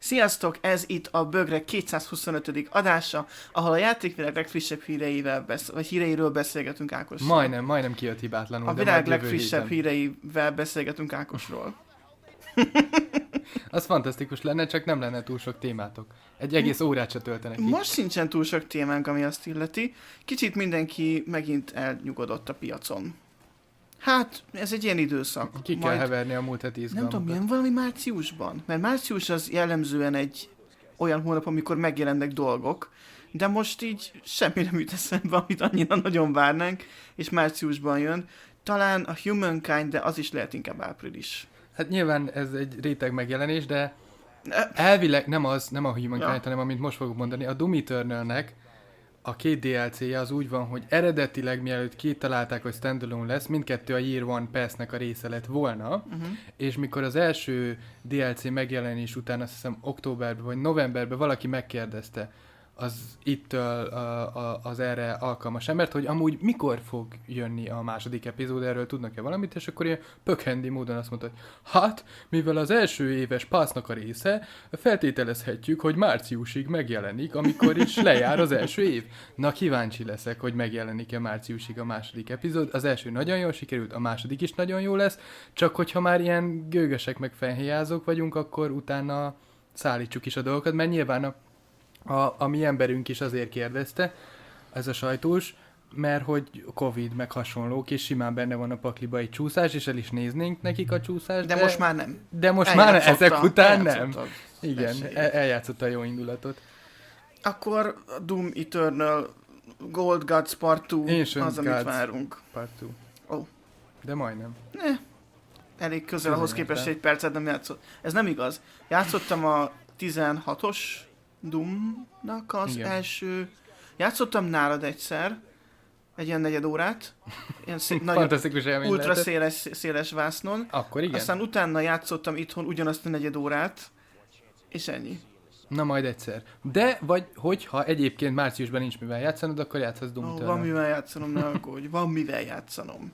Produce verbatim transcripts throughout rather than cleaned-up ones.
Sziasztok, ez itt a Bögrek kétszázhuszonötödik adása, ahol a játékvilág legfrissebb híreivel besz- vagy híreiről beszélgetünk Ákossal. Majdnem, majdnem kijött hibátlanul. A világ legfrissebb híreivel beszélgetünk Ákosról. Az fantasztikus lenne, csak nem lenne túl sok témátok. Egy egész órát se töltenek itt. Most sincsen túl sok témánk, ami azt illeti. Kicsit mindenki megint elnyugodott a piacon. Hát, ez egy ilyen időszak. Ki kell Majd... heverni a múlt heti izgalmakat. Nem tudom, milyen valami márciusban? Mert március az jellemzően egy olyan hónap, amikor megjelennek dolgok, de most így semmi nem jut eszembe, amit annyira nagyon várnánk, és márciusban jön. Talán a Humankind, de az is lehet inkább április. Hát nyilván ez egy réteg megjelenés, de elvileg nem az, nem a Humankind, ja. hanem amit most fogok mondani, a Doom Eternalnek a két dé el cé-je az úgy van, hogy eredetileg mielőtt kitalálták, hogy standalone lesz, mindkettő a Year One Pass-nek a része lett volna, uh-huh. és mikor az első dé el cé megjelenés után, azt hiszem októberben vagy novemberben valaki megkérdezte az ittől a, a, az erre alkalmas embert, hogy amúgy mikor fog jönni a második epizód, erről tudnak-e valamit, és akkor ilyen pökhendi módon azt mondta, hogy hát, mivel az első éves passznak a része, feltételezhetjük, hogy márciusig megjelenik, amikor is lejár az első év. Na, kíváncsi leszek, hogy megjelenik-e márciusig a második epizód. Az első nagyon jól sikerült, a második is nagyon jó lesz, csak hogyha már ilyen gőgösek meg fennhéjázók vagyunk, akkor utána szállítsuk is a dolgokat, mert nyilván a A, a mi emberünk is azért kérdezte, ez a sajtós, mert hogy Covid meg hasonlók, és simán benne van a pakliba egy csúszás, és el is néznénk nekik a csúszást. De, de most már nem. De most már nem, ezek után nem. Igen, el, eljátszotta a jó indulatot. Akkor Doom Eternal Gold Gods Part kettő Ancient az, amit Gods várunk. Part kettő. Oh. De majdnem. Ne. Elég közel, ahhoz képest egy percet nem játszott. Ez nem igaz. Játszottam a tizenhatos Doomnak az Igen. első... Játszottam nálad egyszer, egy ilyen negyed órát, ilyen szép, nagyon ultra széles, széles vásznon. Akkor igen. Aztán utána játszottam itthon ugyanazt a negyed órát, és ennyi. Na majd egyszer. De, vagy hogyha egyébként márciusban nincs mivel játszanod, akkor játszhatsz Doom Eternal. Oh, van mivel játszanom, ne aggódj, van mivel játszanom.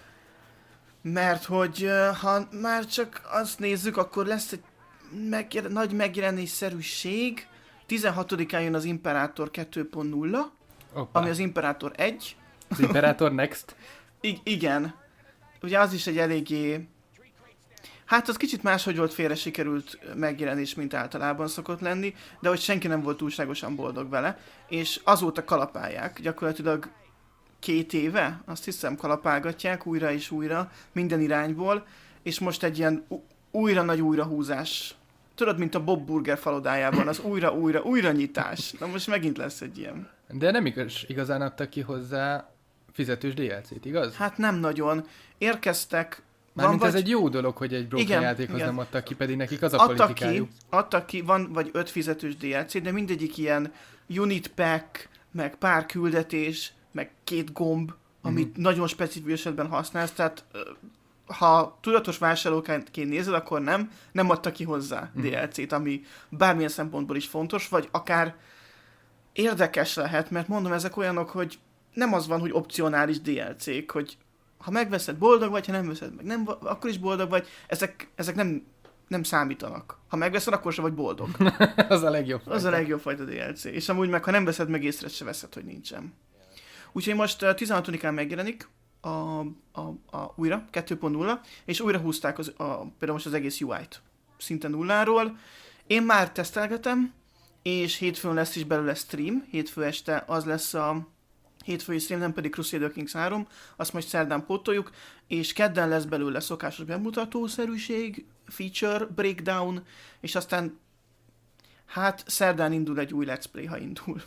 Mert hogy ha már csak azt nézzük, akkor lesz egy megjel- nagy megjelenésszerűség. tizenhatodikán jön az Imperator kettő pont nulla, Opa. ami az Imperator egy. Az Imperator Next? I- igen. Ugye az is egy eléggé... Hát az kicsit máshogy volt félre sikerült megjelenés, mint általában szokott lenni, de hogy senki nem volt túlságosan boldog vele, és azóta kalapálják, gyakorlatilag két éve, azt hiszem, kalapálgatják újra és újra, minden irányból, és most egy ilyen u- újra nagy újrahúzás. Tudod, mint a Bob Burger falodájában, az újra, újra, újra nyitás. Na most megint lesz egy ilyen. De nem igaz, igazán adtak ki hozzá fizetős dé el cét, igaz? Hát nem nagyon. Érkeztek... Mármint vagy... ez egy jó dolog, hogy egy broken játékhoz igen. nem adtak ki, pedig nekik az a adtak politikájuk. Ki, adtak ki, van vagy öt fizetős dé el cé, de mindegyik ilyen unit pack, meg pár küldetés, meg két gomb, amit mm-hmm. nagyon specifikus esetben használsz, tehát... ha tudatos vásárlóként nézed, akkor nem, nem adta ki hozzá mm. dé el cét, ami bármilyen szempontból is fontos, vagy akár érdekes lehet, mert mondom, ezek olyanok, hogy nem az van, hogy opcionális dé el cék, hogy ha megveszed, boldog vagy, ha nem veszed meg, nem, akkor is boldog vagy, ezek, ezek nem, nem számítanak. Ha megveszed, akkor se vagy boldog. Az a legjobb fajta. Az a legjobb fajta dé el cé. És amúgy meg, ha nem veszed meg, észre se veszed, hogy nincsen. Úgyhogy most tizenhatodikán megjelenik, A, a, a újra, kettő pont nulla, és újra húzták az, a, például most az egész u í-t szinte nulláról. Én már tesztelgetem, és hétfőn lesz is belőle stream, hétfő este az lesz a hétfői stream, nem pedig Crusader Kings három, azt majd szerdán pótoljuk, és kedden lesz belőle szokásos bemutatószerűség, feature, breakdown, és aztán hát szerdán indul egy új let's play, ha indul.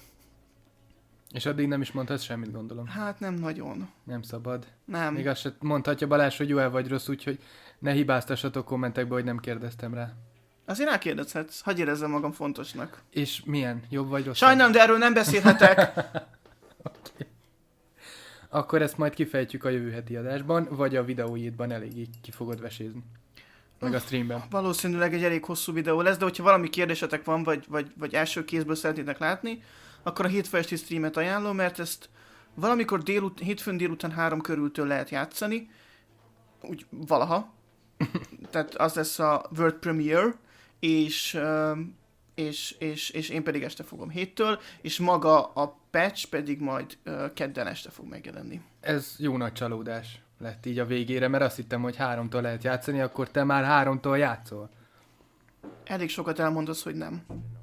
És addig nem is mondhatsz semmit, gondolom. Hát nem nagyon. Nem szabad. Nem. Még azt se mondhatja Balázs, hogy jó-e vagy rossz, úgyhogy ne hibáztassatok kommentekbe, hogy nem kérdeztem rá. Azért rákérdezhetsz, hagyj érezzem magam fontosnak. És milyen? Jobb vagy rossz? Sajnálom, de erről nem beszélhetek. Okay. Akkor ezt majd kifejtjük a jövő heti adásban, vagy a videóidban eléggé ki fogod vesézni. Meg a streamben. Valószínűleg egy elég hosszú videó lesz, de hogyha valami kérdésetek van, vagy, vagy, vagy első kézből szeretnétek látni, akkor a hétfő esti streamet ajánlom, mert ezt valamikor délut, hétfőn délután három körültől lehet játszani, úgy valaha. Tehát az lesz a World Premiere, és uh, és, és, és én pedig este fogom héttől, és maga a patch pedig majd uh, kedden este fog megjelenni. Ez jó nagy csalódás lett így a végére, mert azt hittem, hogy háromtól lehet játszani, akkor te már háromtól játszol. Elég sokat elmondasz, hogy nem.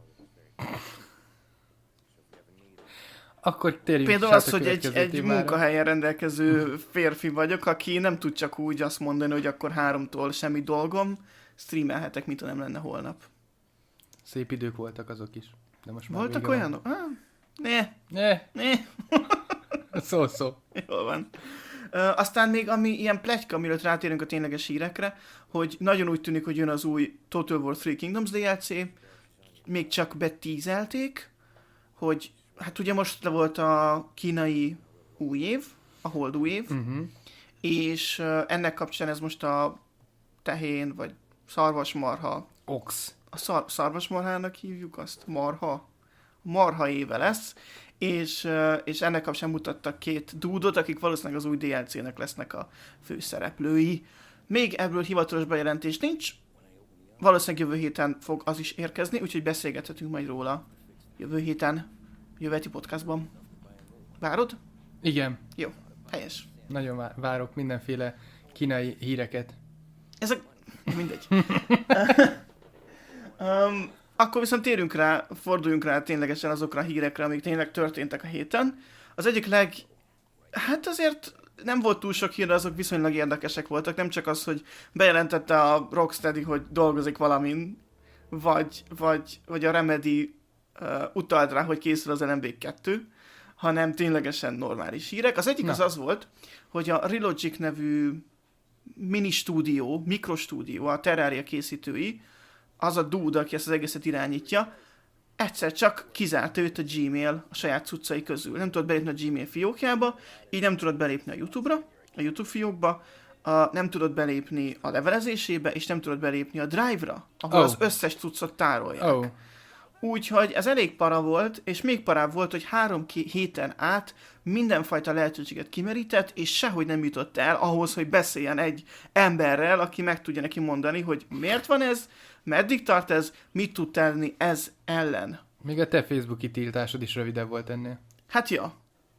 Akkor térjünk Például az, hogy egy, egy munkahelyen rendelkező férfi vagyok, aki nem tud csak úgy azt mondani, hogy akkor háromtól semmi dolgom, streamelhetek, mint ha nem lenne holnap. Szép idők voltak azok is. De most már voltak olyanok? Ah, ne. Ne. Ne. Szó, szó. Jól van. Uh, aztán még ami ilyen pletyka, mielőtt rátérünk a tényleges hírekre, hogy nagyon úgy tűnik, hogy jön az új Total War Three Kingdoms dé el cé, még csak betízelték, hogy hát ugye most le volt a kínai új év, a hold új év, uh-huh. és uh, ennek kapcsán ez most a tehén, vagy szarvasmarha. Ox. A szar- szarvasmarhának hívjuk azt? Marha? Marha éve lesz, és, uh, és ennek kapcsán mutattak két dúdot, akik valószínűleg az új dé el cé-nek lesznek a főszereplői. Még ebből hivatalos bejelentés nincs, valószínűleg jövő héten fog az is érkezni, úgyhogy beszélgethetünk majd róla jövő héten, jövő heti podcastban. Várod? Igen. Jó, helyes. Nagyon várok mindenféle kínai híreket. Ezek... mindegy. um, akkor viszont térjünk rá, forduljunk rá ténylegesen azokra a hírekre, amik tényleg történtek a héten. Az egyik leg... hát azért nem volt túl sok hír, de azok viszonylag érdekesek voltak. Nem csak az, hogy bejelentette a Rocksteady, hogy dolgozik valamin, vagy, vagy, vagy a Remedy uh, utalt rá, hogy készül az el em bé kettő, hanem ténylegesen normális hírek. Az egyik Na. az az volt, hogy a Relogic nevű mini stúdió, mikrostúdió, a Terraria készítői, az a dude, aki ezt az egészet irányítja, egyszer csak kizárta őt a Gmail a saját cuccai közül. Nem tudott belépni a Gmail fiókjába, így nem tudott belépni a YouTube-ra, a YouTube fiókba, a, nem tudott belépni a levelezésébe, és nem tudott belépni a Drive-ra, ahol oh. az összes cuccot tárolják. Oh. Úgyhogy ez elég para volt, és még parább volt, hogy három héten át mindenfajta lehetőséget kimerített, és sehogy nem jutott el ahhoz, hogy beszéljen egy emberrel, aki meg tudja neki mondani, hogy miért van ez, meddig tart ez, mit tud tenni ez ellen. Még a te Facebooki tiltásod is rövidebb volt ennél. Hát ja.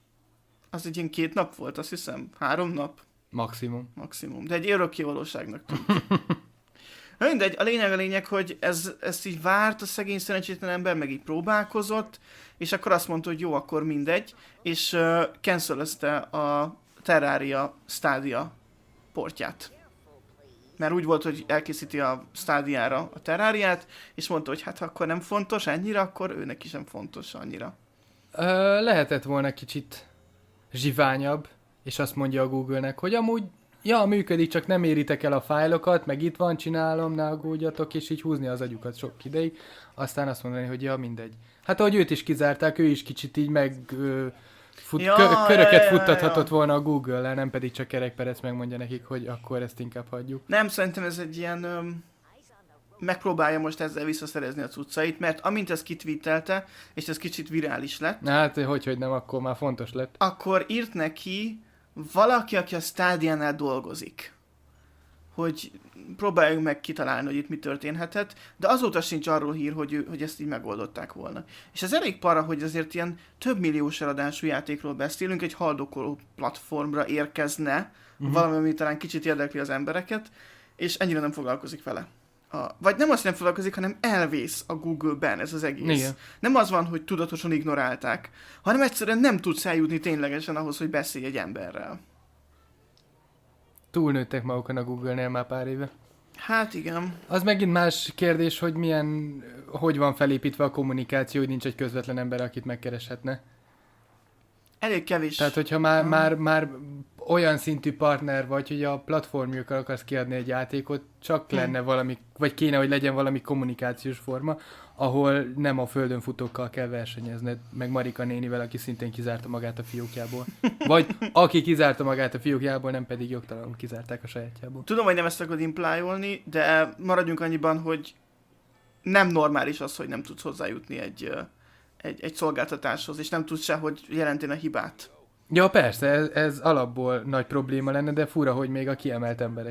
Az egy ilyen két nap volt, azt hiszem. Három nap. Maximum. Maximum. De egy örökké valóságnak tűnt. Mindegy, a lényeg a lényeg, hogy ez, ezt így várt a szegény szerencsétlen ember, meg így próbálkozott, és akkor azt mondta, hogy jó, akkor mindegy, és uh, cancelözte a Terraria Stadia portját. Mert úgy volt, hogy elkészíti a Stadiára a Terrariát, és mondta, hogy hát ha akkor nem fontos ennyire, akkor őnek is nem fontos annyira. Ö, lehetett volna kicsit zsiványabb, és azt mondja a Google-nek, hogy amúgy ja, működik, csak nem éritek el a fájlokat, meg itt van, csinálom, ne aggódjatok, és így húzni az agyukat sok ideig. Aztán azt mondani, hogy ja, mindegy. Hát ahogy őt is kizárták, ő is kicsit így meg ö, fut, ja, kö, köröket ja, ja, futtathatott ja. volna a Google-lel, nem pedig csak Kerek Perec megmondja nekik, hogy akkor ezt inkább hagyjuk. Nem, szerintem ez egy ilyen... Öm, megpróbálja most ezzel visszaszerezni a cuccait, mert amint ez kitweetelte, és ez kicsit virális lett... Hát, hogy, hogy nem, akkor már fontos lett. Akkor írt neki valaki, aki a Stadiánál dolgozik, hogy próbáljunk meg kitalálni, hogy itt mi történhetett, de azóta sincs arról hír, hogy, hogy ezt így megoldották volna. És ez elég para, hogy azért ilyen több milliós eladású játékról beszélünk, egy haldokoló platformra érkezne, uh-huh. valami, ami talán kicsit érdekli az embereket, és ennyire nem foglalkozik vele. A, vagy nem azt nem foglalkozik, hanem elvész a Google-ben ez az egész. Igen. Nem az van, hogy tudatosan ignorálták, hanem egyszerűen nem tudsz eljutni ténylegesen ahhoz, hogy beszélj egy emberrel. Túlnőttek magukon a Google-nél már pár éve. Hát igen. Az megint más kérdés, hogy milyen, hogy van felépítve a kommunikáció, hogy nincs egy közvetlen ember, akit megkereshetne. Elég kevés. Tehát, hogyha már, hmm. már, már olyan szintű partner vagy, hogy a platformjukkal akarsz kiadni egy játékot, csak hmm. lenne valami, vagy kéne, hogy legyen valami kommunikációs forma, ahol nem a földön futókkal kell versenyezned, meg Marika nénivel, aki szintén kizárta magát a fiókjából. Vagy aki kizárta magát a fiókjából, nem pedig jogtalanul kizárták a sajátjából. Tudom, hogy nem ezt akarod implájolni, de maradjunk annyiban, hogy nem normális az, hogy nem tudsz hozzájutni egy... Egy, egy szolgáltatáshoz, és nem tudsz se, hogy jelenteni a hibát. Ja, persze, ez, ez alapból nagy probléma lenne, de fura, hogy még a kiemelt emberek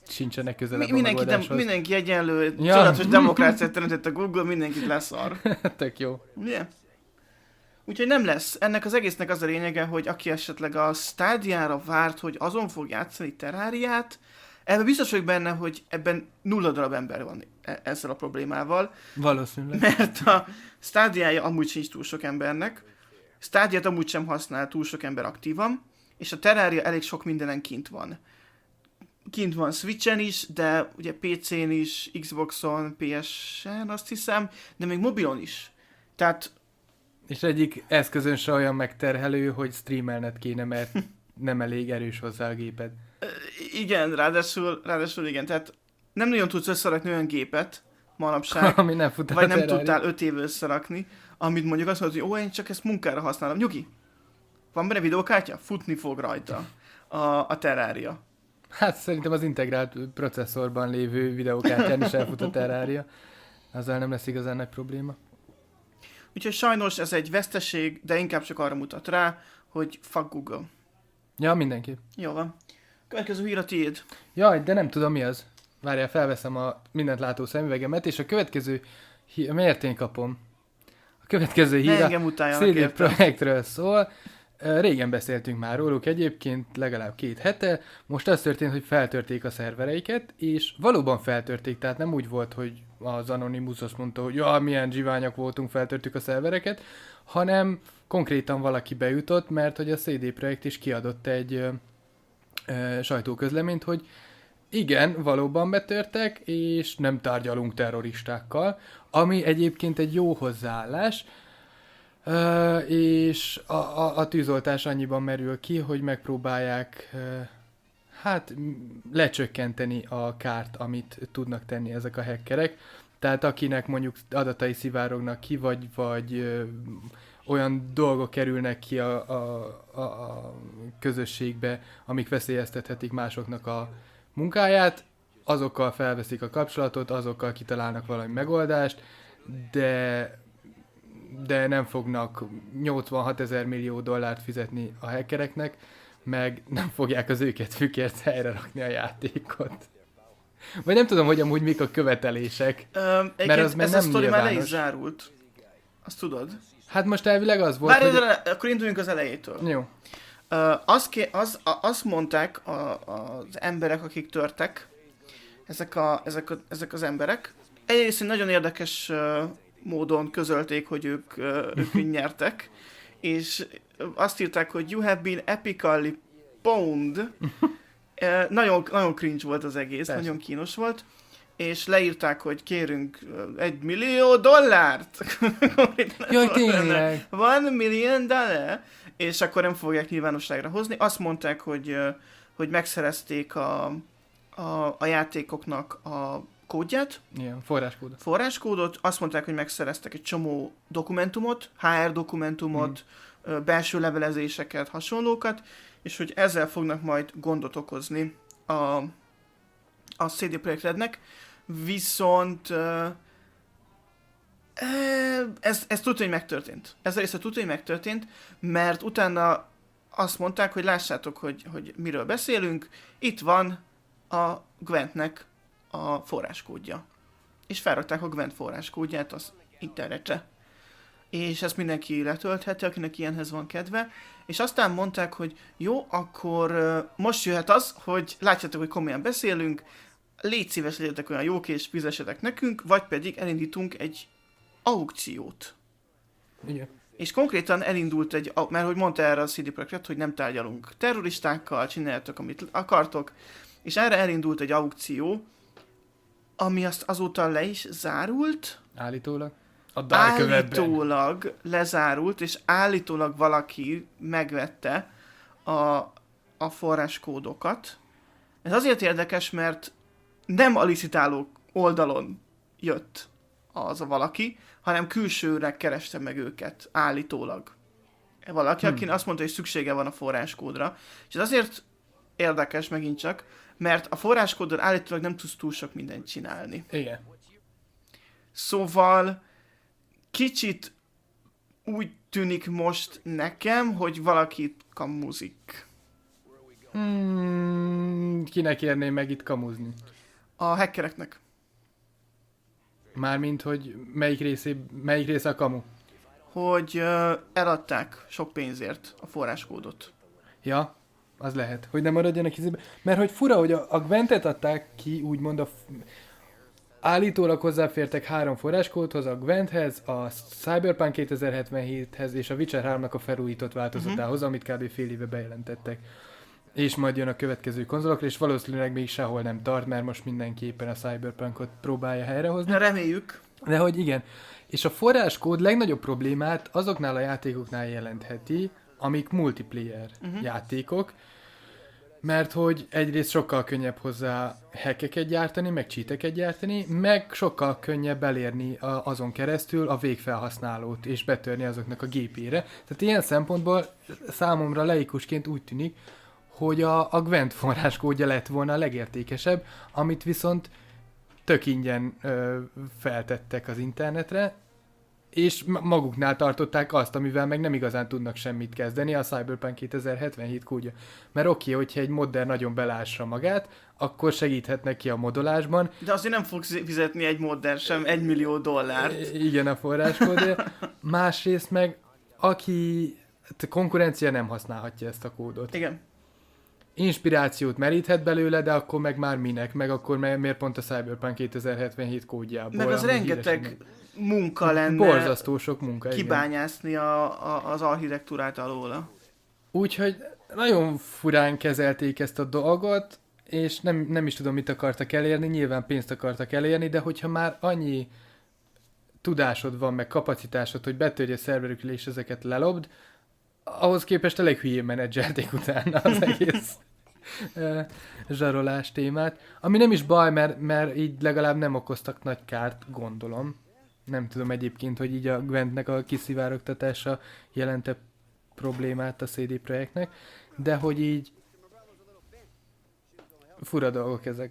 sincsenek közelebb Mi, mindenki, a megoldáshoz. dem, mindenki egyenlő, Ja. csodálatos demokráciát teremtett a Google, mindenkit leszar. Tök jó. Ugye? Úgyhogy nem lesz. Ennek az egésznek az a lényege, hogy aki esetleg a Stadia-ra várt, hogy azon fog játszani Terrariát, ebben biztos vagyok benne, hogy ebben nulla darab ember van e- ezzel a problémával. Valószínűleg. Mert a Stadia-ja amúgy sincs túl sok embernek, Stadia-t amúgy sem használ túl sok ember aktívan, és a Terraria elég sok mindenen kint van. Kint van Switchen is, de ugye pé cén is, Xboxon, pé es-en azt hiszem, de még mobilon is. Tehát És egyik eszközön se olyan megterhelő, hogy streamelned kéne, mert nem elég erős hozzá a géped. igen, ráadásul, ráadásul igen, tehát nem nagyon tudsz összerakni olyan gépet manapság, Ami nem fut a vagy nem Terraria. tudtál öt éve összerakni, amit mondjuk azt mondod, hogy ó, én csak ezt munkára használom. Nyugi, van benne videókártya? Futni fog rajta a, a Terraria. Hát szerintem az integrált processzorban lévő videókártyán is elfut a Terraria. Azzal nem lesz igazán nagy probléma. Úgyhogy sajnos ez egy veszteség, de inkább csak arra mutat rá, hogy fuck Google. Ja, mindenképp. Jó van. Következő hír a tiéd. Jaj, de nem tudom mi az. Várjál, felveszem a mindent látó szemüvegemet, és a következő hír... Miért én kapom? A következő Ne hír a engem utáljanak, cé dé értem. Projektről szól. Ö, Régen beszéltünk már róluk egyébként, legalább két hete. Most az történt, hogy feltörték a szervereiket, és valóban feltörték, tehát nem úgy volt, hogy az Anonymous azt mondta, hogy ja, milyen zsiványak voltunk, feltörtük a szervereket, hanem konkrétan valaki bejutott, mert hogy a cé dé Projekt is kiadott egy ö, ö, sajtóközleményt, hogy igen, valóban betörtek, és nem tárgyalunk terroristákkal, ami egyébként egy jó hozzáállás, ö, és a, a, a tűzoltás annyiban merül ki, hogy megpróbálják ö, hát m- lecsökkenteni a kárt, amit tudnak tenni ezek a hackerek. Tehát akinek mondjuk adatai szivárognak ki, vagy, vagy ö, olyan dolgok kerülnek ki a, a, a, a közösségbe, amik veszélyeztethetik másoknak a munkáját, azokkal felveszik a kapcsolatot, azokkal kitalálnak valami megoldást, de, de nem fognak nyolcvanhat ezer millió dollárt fizetni a hackereknek, meg nem fogják az őket fükért helyre rakni a játékot. Vagy nem tudom, hogy amúgy mik a követelések. Um, Mert az még ez a nem sztori már le is nyilvános. zárult. Azt tudod? Hát most elvileg az volt, Várj, hogy... hogy... akkor induljunk az elejétől. Jó. Uh, azt, ké, az, a, azt mondták a, az emberek, akik törtek, ezek, a, ezek, a, ezek az emberek, egyrészt egy nagyon érdekes uh, módon közölték, hogy ők, uh, ők nyertek, és azt írták, hogy you have been epically pwned. uh, nagyon, nagyon cringe volt az egész, Persze. nagyon kínos volt, és leírták, hogy kérünk uh, egy millió dollárt. Jaj, tényleg. Van millió dollár, és akkor nem fogják nyilvánosságra hozni. Azt mondták, hogy, ö, hogy megszerezték a, a, a játékoknak a kódját, Igen, forráskódot. forráskódot, azt mondták, hogy megszereztek egy csomó dokumentumot, há er dokumentumot, hmm. belső levelezéseket, hasonlókat, és hogy ezzel fognak majd gondot okozni a, a cé dé Projekt Rednek, viszont ö, Ez, ez tudja, hogy megtörtént. Ez a része tudja, hogy megtörtént, mert utána azt mondták, hogy lássátok, hogy, hogy miről beszélünk, itt van a Gwentnek a forráskódja. És felrakták a Gwent forráskódját az internetre. És ezt mindenki letöltheti, akinek ilyenhez van kedve. És aztán mondták, hogy jó, akkor uh, most jöhet az, hogy látjátok, hogy komolyan beszélünk, légy szíves, legyetek olyan jók és fizessetek nekünk, vagy pedig elindítunk egy aukciót. Igen. És konkrétan elindult egy, mert hogy mondta erre a cé dé Projekt, hogy nem tárgyalunk terroristákkal, csináljátok, amit akartok, és erre elindult egy aukció, ami azt azóta le is zárult. Állítólag. A Dark-webben. Állítólag lezárult, és állítólag valaki megvette a, a forráskódokat. Ez azért érdekes, mert nem a licitáló oldalon jött az a valaki, hanem külsőre kereste meg őket, állítólag. Valaki, hmm. aki azt mondta, hogy szüksége van a forráskódra. És ez azért érdekes megint csak, mert a forráskóddal állítólag nem tudsz túl sok mindent csinálni. Igen. Szóval kicsit úgy tűnik most nekem, hogy valakit kamuzik. Hmm, kinek érné meg itt kamuzni? A hackereknek. Mármint, hogy melyik, részé, melyik része a kamu? Hogy uh, eladták sok pénzért a forráskódot. Ja, az lehet. Hogy nem maradjanak izébe. Mert hogy fura, hogy a, a Gwentet adták ki, úgymond a... F- állítólag hozzáfértek három forráskódhoz, a Gwenthez, a Cyberpunk kétezer-hetvenhéthez és a Witcher háromnak a felújított változatához, uh-huh. amit kb. Fél éve bejelentettek. És majd jön a következő konzolokra, és valószínűleg még sehol nem tart, mert most mindenképpen a Cyberpunkot próbálja helyrehozni. Reméljük. De hogy igen. És a forráskód legnagyobb problémát azoknál a játékoknál jelentheti, amik multiplayer uh-huh. játékok, mert hogy egyrészt sokkal könnyebb hozzá hackeket gyártani, meg cheateket gyártani, meg sokkal könnyebb elérni a, azon keresztül a végfelhasználót, és betörni azoknak a gépére. Tehát ilyen szempontból számomra laikusként úgy tűnik, hogy a, a Gwent forráskódja lett volna a legértékesebb, amit viszont tök ingyen ö, feltettek az internetre, és maguknál tartották azt, amivel meg nem igazán tudnak semmit kezdeni, a Cyberpunk kétezer-hetvenhét kódja. Mert oké, okay, hogyha egy modder nagyon belássa magát, akkor segíthet neki a modolásban. De azért nem fogsz fizetni egy modder sem egy millió dollárt. Igen, a forráskódért. Másrészt meg, aki konkurencia nem használhatja ezt a kódot. Igen. Inspirációt meríthet belőle, de akkor meg már minek, meg akkor miért pont a Cyberpunk kétezer-hetvenhét kódjából. Meg az rengeteg munka lenne borzasztó sok munka, kibányászni a, a, az architektúrát alóla. Úgyhogy nagyon furán kezelték ezt a dolgot, és nem, nem is tudom, mit akartak elérni, nyilván pénzt akartak elérni, de hogyha már annyi tudásod van, meg kapacitásod, hogy betörj a szerverükre és ezeket lelobd, ahhoz képest elég hülyén menedzselték utána az egész zsarolás témát. Ami nem is baj, mert, mert így legalább nem okoztak nagy kárt, gondolom. Nem tudom egyébként, hogy így a Gwentnek a kiszivárogtatása jelente problémát a cé dé Projektnek, de hogy így fura dolgok ezek.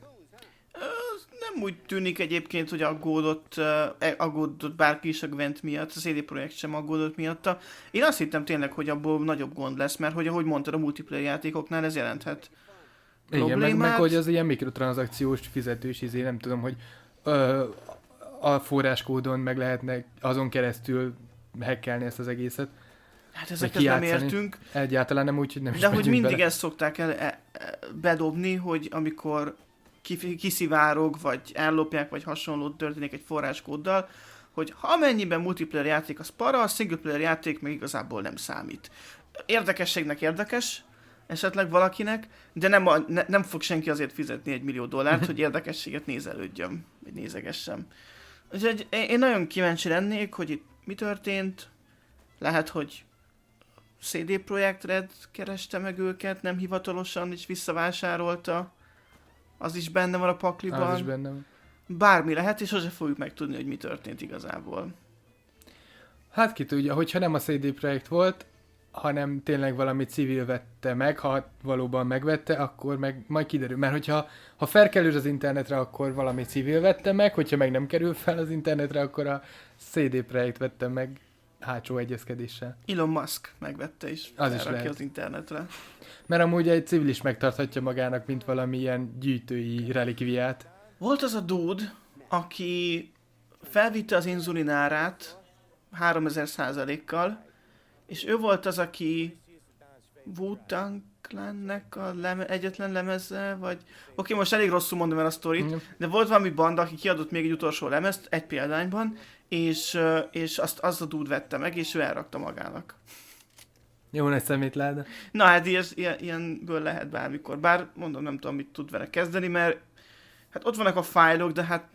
Nem úgy tűnik egyébként, hogy aggódott, uh, aggódott bárki is a Gwent miatt, a cé dé Projekt sem aggódott miatta. Én azt hittem tényleg, hogy abból nagyobb gond lesz, mert hogy ahogy mondtad, a multiplayer játékoknál ez jelenthet igen, meg, meg hogy az ilyen mikrotranszakciós fizetős izé, nem tudom, hogy ö, a forráskódon meg lehetne azon keresztül hackelni ezt az egészet. Hát ezeket nem értünk. Egyáltalán nem úgy, hogy nem is de hogy mindig bele. ezt szokták el, e, e, bedobni, hogy amikor kiszivárog, vagy ellopják, vagy hasonló történik egy forráskóddal, hogy ha amennyiben multiplayer játék az para, a single player játék még igazából nem számít. Érdekességnek érdekes, esetleg valakinek, de nem, a, ne, nem fog senki azért fizetni egy millió dollárt, hogy érdekességet nézelődjön, vagy nézegessem. Úgyhogy én nagyon kíváncsi lennék, hogy itt mi történt. Lehet, hogy cé dé Projekt Red kereste meg őket, nem hivatalosan, és visszavásárolta. Az is benne van a pakliban. Az is benne van. Bármi lehet, és sose fogjuk megtudni, hogy mi történt igazából. Hát ki tudja, hogyha nem a cé dé Projekt volt, hanem tényleg valami civil vette meg, ha valóban megvette, akkor meg majd kiderül. Mert hogyha ha felkerül az internetre, akkor valami civil vette meg, hogyha meg nem kerül fel az internetre, akkor a cé dé Projekt vette meg hátsó egyezkedéssel. Elon Musk megvette is. Az is lehet. Az internetre. Mert amúgy egy civil is megtarthatja magának, mint valami ilyen gyűjtői relikviát. Volt az a dude, aki felvitte az inzulin árát háromezer százalékkal, és ő volt az, aki Wu-Tang Clannek a leme- egyetlen lemeze, vagy... Oké, okay, most elég rosszul mondom el a sztorit, mm. de volt valami banda, aki kiadott még egy utolsó lemezt, egy példányban, és, és azt az a dude vette meg, és ő elrakta magának. Jó nagy szemétláda. Na hát ilyen, ilyen, ilyenből lehet bármikor. Bár mondom, nem tudom, mit tud vele kezdeni, mert hát ott vannak a fájlok, de hát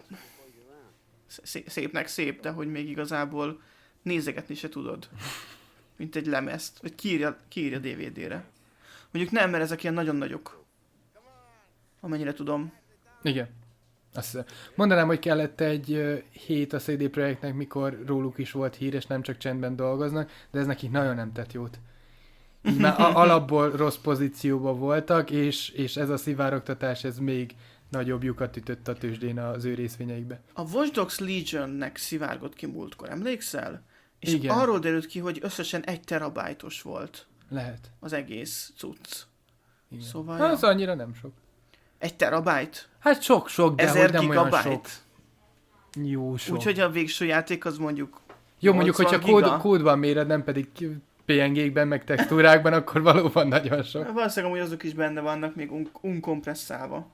szépnek szép, de hogy még igazából nézegetni se tudod. Mint egy lemezt, vagy kiírja, kiírja dé vé dére. Mondjuk nem, mert ezek ilyen nagyon nagyok. Amennyire tudom. Igen. Azt mondanám, hogy kellett egy uh, hét a cé dé Projektnek, mikor róluk is volt hír, és nem csak csendben dolgoznak, de ez nekik nagyon nem tett jót. Így már a- alapból rossz pozícióban voltak, és, és ez a szivárogtatás, ez még nagyobb lyukat ütött a tőzsdén az ő részvényeikbe. A Watch Dogs Legionnek szivárgott ki múltkor, emlékszel? És igen. Arról derült ki, hogy összesen egy terabájtos volt. Lehet. Az egész cucc. Igen. Szóval... Az Ja. annyira nem sok. Egy terabyte? Hát sok-sok, de Ezer hogy nem olyan gigabyte? sok. Jó sok. Úgyhogy a végső játék az mondjuk Jó, mondjuk, hogyha giga. kód, kódban méred, nem pedig pé en gé-kben, meg textúrákban, akkor valóban nagyon sok. Valószínűleg amúgy azok is benne vannak még un- unkompresszálva.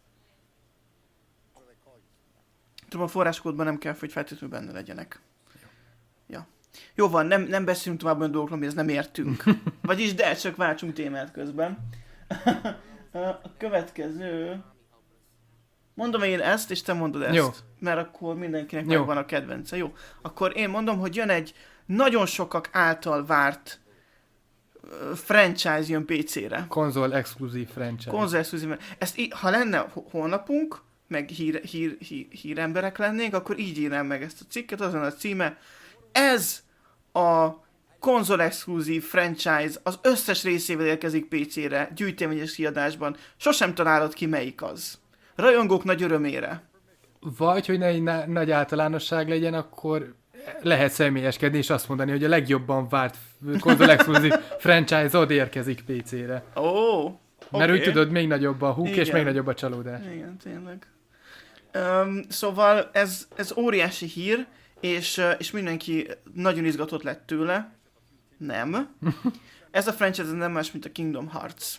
Tudom, a forráskódban nem kell, hogy feltétlenül benne legyenek. Ja. Jó van, nem, nem beszélünk tovább olyan dolgokról, amihez nem értünk. Vagyis de, csak váltsunk témát közben. A következő... Mondom én ezt, és te mondod ezt. Jó. Mert akkor mindenkinek Jó. megvan a kedvence. Jó. Akkor én mondom, hogy jön egy nagyon sokak által várt uh, franchise jön pé cére. Konzol exkluzív franchise. Konzol exkluzív. Ezt í- ha lenne ho- honlapunk, meg hír, hír, hír, híremberek lennénk, akkor így írnám meg ezt a cikket, azon a címe. Ez a konzol exkluzív franchise az összes részével érkezik pé cére, gyűjteményes kiadásban. Sosem találod ki, melyik az. Rajongók nagy örömére. Vagy, hogy ne egy na- nagy általánosság legyen, akkor lehet személyeskedni és azt mondani, hogy a legjobban várt konzol exkluzív franchise-od érkezik pé cére. Ó, oh, Mert okay. úgy tudod, még nagyobb a húk, Igen. és még nagyobb a csalódás. Igen, tényleg. Um, szóval ez, ez óriási hír, és, uh, és mindenki nagyon izgatott lett tőle. Nem. Ez a franchise nem más, mint a Kingdom Hearts.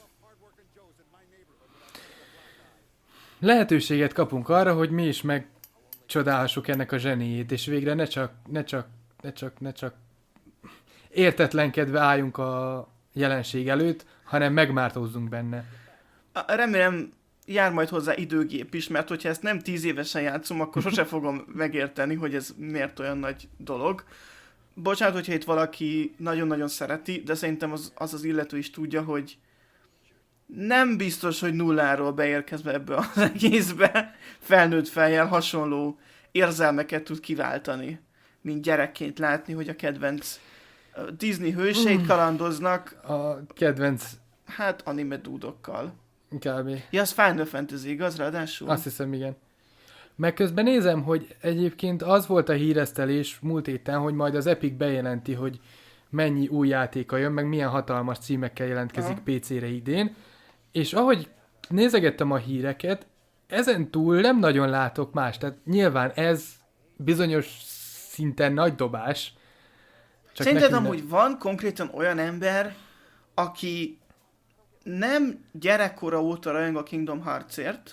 Lehetőséget kapunk arra, hogy mi is megcsodálhassuk ennek a zseniét, és végre ne csak, ne csak, ne csak, ne csak értetlenkedve álljunk a jelenség előtt, hanem megmártózzunk benne. A- Remélem jár majd hozzá időgép is, mert hogyha ezt nem tíz évesen játszom, akkor sose fogom megérteni, hogy ez miért olyan nagy dolog. Bocsánat, hogyha itt valaki nagyon-nagyon szereti, de szerintem az az, az illető is tudja, hogy nem biztos, hogy nulláról beérkezve ebbe az egészbe felnőtt fejjel hasonló érzelmeket tud kiváltani, mint gyerekként látni, hogy a kedvenc uh, Disney hőseit kalandoznak, A kedvenc hát anime dúdokkal. kb. Ja, az Final Fantasy, igaz, ráadásul? Azt hiszem, igen. Meg közben nézem, hogy egyébként az volt a híresztelés múlt héten, hogy majd az Epic bejelenti, hogy mennyi új játéka jön, meg milyen hatalmas címekkel jelentkezik Aha. pé cére idén. És ahogy nézegettem a híreket, ezen túl nem nagyon látok más. Tehát nyilván ez bizonyos szinten nagy dobás. Csak Szerinted nekünk amúgy van konkrétan olyan ember, aki nem gyerekkora óta rajong a Kingdom Heartsért,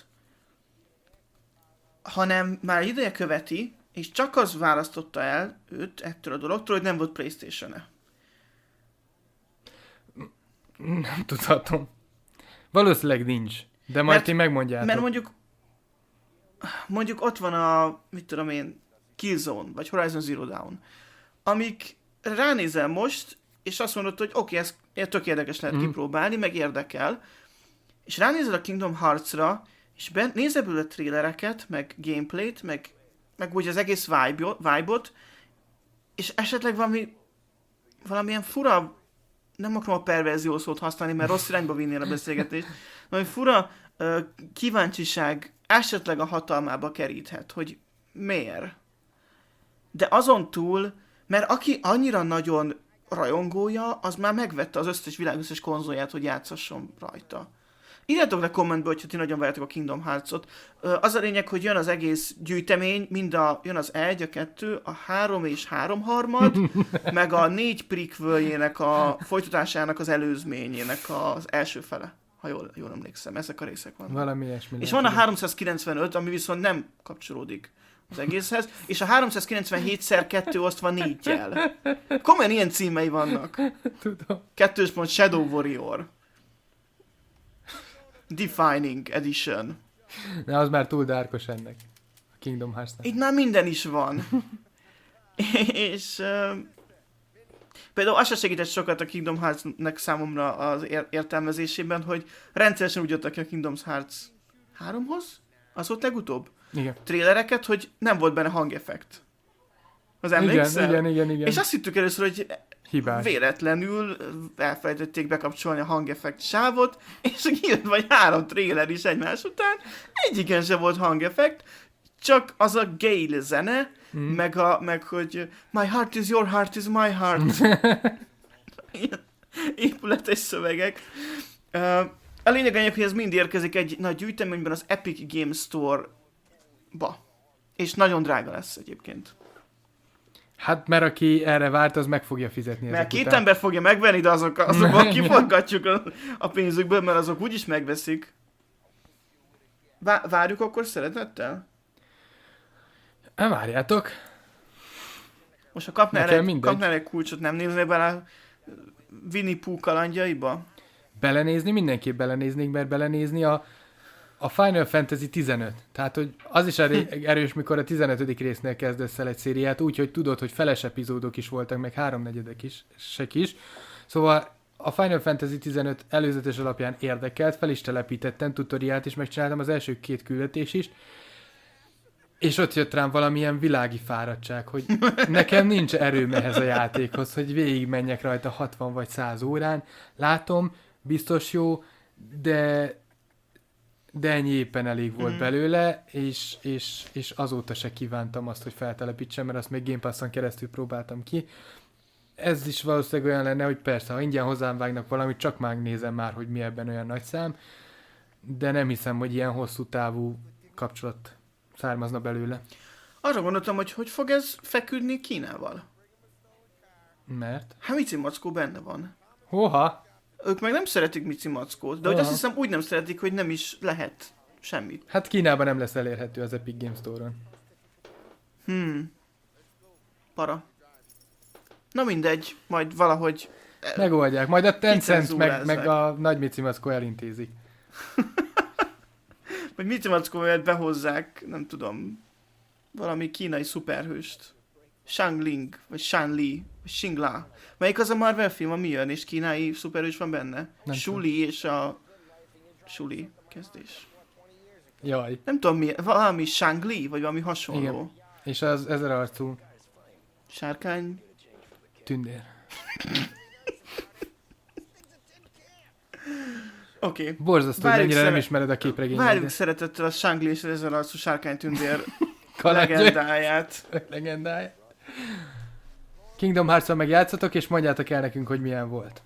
hanem már ideje követi, és csak az választotta el őt ettől a dologtól, hogy nem volt PlayStation-e. nem tudhatom. Valószínűleg nincs. De majd Mert- ti megmondjátok. Mert mondjuk mondjuk ott van a, mit tudom én, Killzone, vagy Horizon Zero Dawn, amik ránézel most, és azt mondod, hogy oké, okay, ez tök érdekes lehet Mhm. kipróbálni, meg érdekel, és ránézel a Kingdom Hearts-ra, és ben, nézel belőle a trailereket, meg gameplayt, meg, meg úgy az egész vibe-ot, vibe-ot, és esetleg valami valamilyen fura, nem akarom a perverzió szót használni, mert rossz irányba vinnél a beszélgetést, valami fura ö, kíváncsiság esetleg a hatalmába keríthet, hogy miért. De azon túl, mert aki annyira nagyon rajongója, az már megvette az összes világ összes konzolját, hogy játszasson rajta. Írjátok le kommentbe, hogyha ti nagyon várjátok a Kingdom Hearts-ot. Ö, Az a lényeg, hogy jön az egész gyűjtemény, mind a, jön az egy, a kettő, a három és háromharmad, meg a négy prequeljének a folytatásának az előzményének az első fele. Ha jól, jól emlékszem, ezek a részek vannak. Valami ilyesmi. És lehet, van a igen. háromszázkilencvenöt, ami viszont nem kapcsolódik az egészhez, és a háromszázkilencvenhét szer kettő osztva négyjel. Komolyan ilyen címei vannak. Tudom. Kettős pont Shadow Warrior. Defining Edition. De az már túl dárkos ennek. A Kingdom Hearts-nak. Itt már minden is van. És uh, például az se segített sokat a Kingdom Hearts-nek számomra az ér- értelmezésében, hogy rendszeresen úgy jöttek ki a Kingdom Hearts háromhoz? Az volt legutóbb? Igen. Trélereket, hogy nem volt benne hangeffekt. Az Igen, emlékszel? igen, igen, igen. És azt hittük először, hogy Hibás. véletlenül elfelejtették bekapcsolni a hangeffekt sávot, és kijött vagy három tréler is egymás után, egyiken se volt hangeffekt, csak az a Gale zene, Mm. meg, a, meg hogy my heart is your heart is my heart. Ilyen épületes szövegek. Uh, A lényeg anyag, hogy ez mind érkezik egy nagy gyűjteményben az Epic Games Store-ba. És nagyon drága lesz egyébként. Hát, mert aki erre várt, az meg fogja fizetni. Mert két után. ember fogja megvenni, de azok, azokból kiforgatjuk a, a pénzükből, mert azok úgyis megveszik. Vá- várjuk akkor szeretettel? Hát várjátok. Most ha kapnál Nekem egy, mindegy. kapnál egy kulcsot, nem néznél bele Winnie Pooh kalandjaiba? Belenézni, mindenképp belenéznék, mert belenézni a, a Final Fantasy tizenöt. Tehát, hogy az is elég erős, mikor a tizenötödik résznél kezdesz el egy szériát, úgyhogy tudod, hogy feles epizódok is voltak, meg háromnegyedek is, sek is. Szóval a Final Fantasy tizenöt előzetes alapján érdekelt, fel is telepítettem, tutoriált is megcsináltam, az első két küldetés is, és ott jött rám valamilyen világi fáradtság, hogy nekem nincs erőm ehhez a játékhoz, hogy végig menjek rajta hatvan vagy száz órán. Látom, biztos jó, de, de ennyi éppen elég volt mm. belőle, és, és, és azóta se kívántam azt, hogy feltelepítsem, mert azt még Game Passon keresztül próbáltam ki. Ez is valószínűleg olyan lenne, hogy persze, ha ingyen hozzám vágnak valamit, csak megnézem már, hogy mi ebben olyan nagy szám, de nem hiszem, hogy ilyen hosszú távú kapcsolat származna belőle. Arra gondoltam, hogy hogy fog ez feküdni Kínával? Mert? Hát Mici Mackó benne van. Hoha! Ők meg nem szeretik Mici Mackót, de hogy Aha. azt hiszem úgy nem szeretik, hogy nem is lehet semmit. Hát Kínában nem lesz elérhető az Epic Games Store-on. Hmm. Para. Na mindegy, majd valahogy... Megoldják. Majd a Tencent meg, kicenzúrázzák. meg a nagy Mici Mackó elintézik. Vagy Mici Mackóját behozzák, nem tudom, valami kínai szuperhőst. Shang Ling, vagy Shan Li, vagy Xing La. Melyik az a Marvel film, ami jön, és kínai szuperhős van benne? Shuli és a... Shuli kezdés. Jaj. Nem tudom mi, valami Shang Li, vagy valami hasonló. Igen. És az ezer arcú Sárkány. tündér. Oké. Okay. Borzasztó, hogy Várjuk mennyire nem szeret- ismered a képregényet. Várjuk szeretettel a Shang Li és az ezer arcú sárkány tündér Kalandjai. legendáját. Legendája. Kingdom Hearts-on meg játszatok, és mondjátok el nekünk, hogy milyen volt.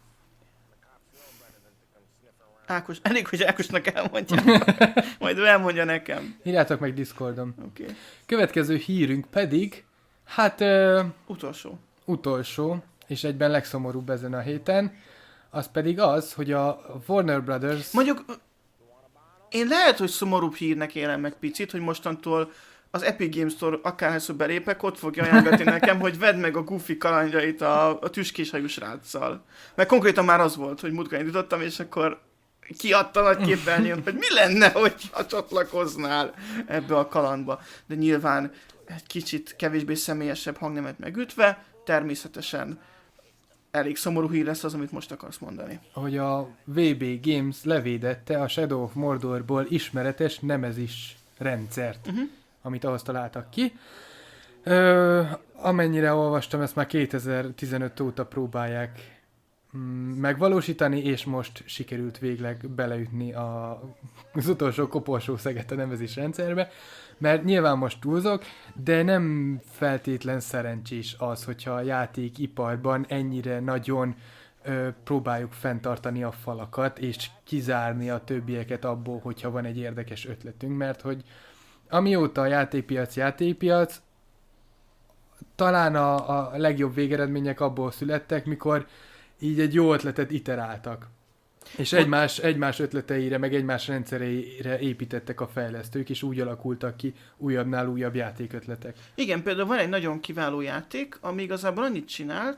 Ákos, elég, hogy Ákosnak elmondja. Majd ő elmondja nekem. Írjátok meg Discordon. Oké. Okay. Következő hírünk pedig, hát ö, Utolsó. utolsó, és egyben legszomorúbb ezen a héten, az pedig az, hogy a Warner Brothers... Mondjuk, én lehet, hogy szomorúbb hírnek élem meg picit, hogy mostantól az Epic Games Store akárhányszor belépek, ott fogja ajánlgatni nekem, hogy vedd meg a Goofy kalandjait a, a tüskéshajú sráccal. Mert konkrétan már az volt, hogy múltkor indítottam, és akkor kiadta nagy képernyőn, hogy mi lenne, hogyha csatlakoznál ebbe a kalandba. De nyilván egy kicsit kevésbé személyesebb hangnemet megütve, természetesen elég szomorú hír lesz az, amit most akarsz mondani. Hogy a vé bé Games levédette a Shadow of Mordorból ismeretes Nemesis rendszert, uh-huh. amit ahhoz találtak ki. Ö, amennyire olvastam, ezt már kétezer-tizenöt óta próbálják megvalósítani, és most sikerült végleg beleütni a, az utolsó koporsó szeget a Nemesis rendszerbe, mert nyilván most túlzok, de nem feltétlen szerencsés az, hogyha a játékiparban ennyire nagyon ö, próbáljuk fenntartani a falakat, és kizárni a többieket abból, hogyha van egy érdekes ötletünk, mert hogy amióta a játékpiac játékpiac, talán a, a legjobb végeredmények abból születtek, mikor így egy jó ötletet iteráltak. És egymás, egymás ötleteire, meg egymás rendszereire építettek a fejlesztők, és úgy alakultak ki újabbnál újabb játékötletek. Igen, például van egy nagyon kiváló játék, ami igazából annyit csinált...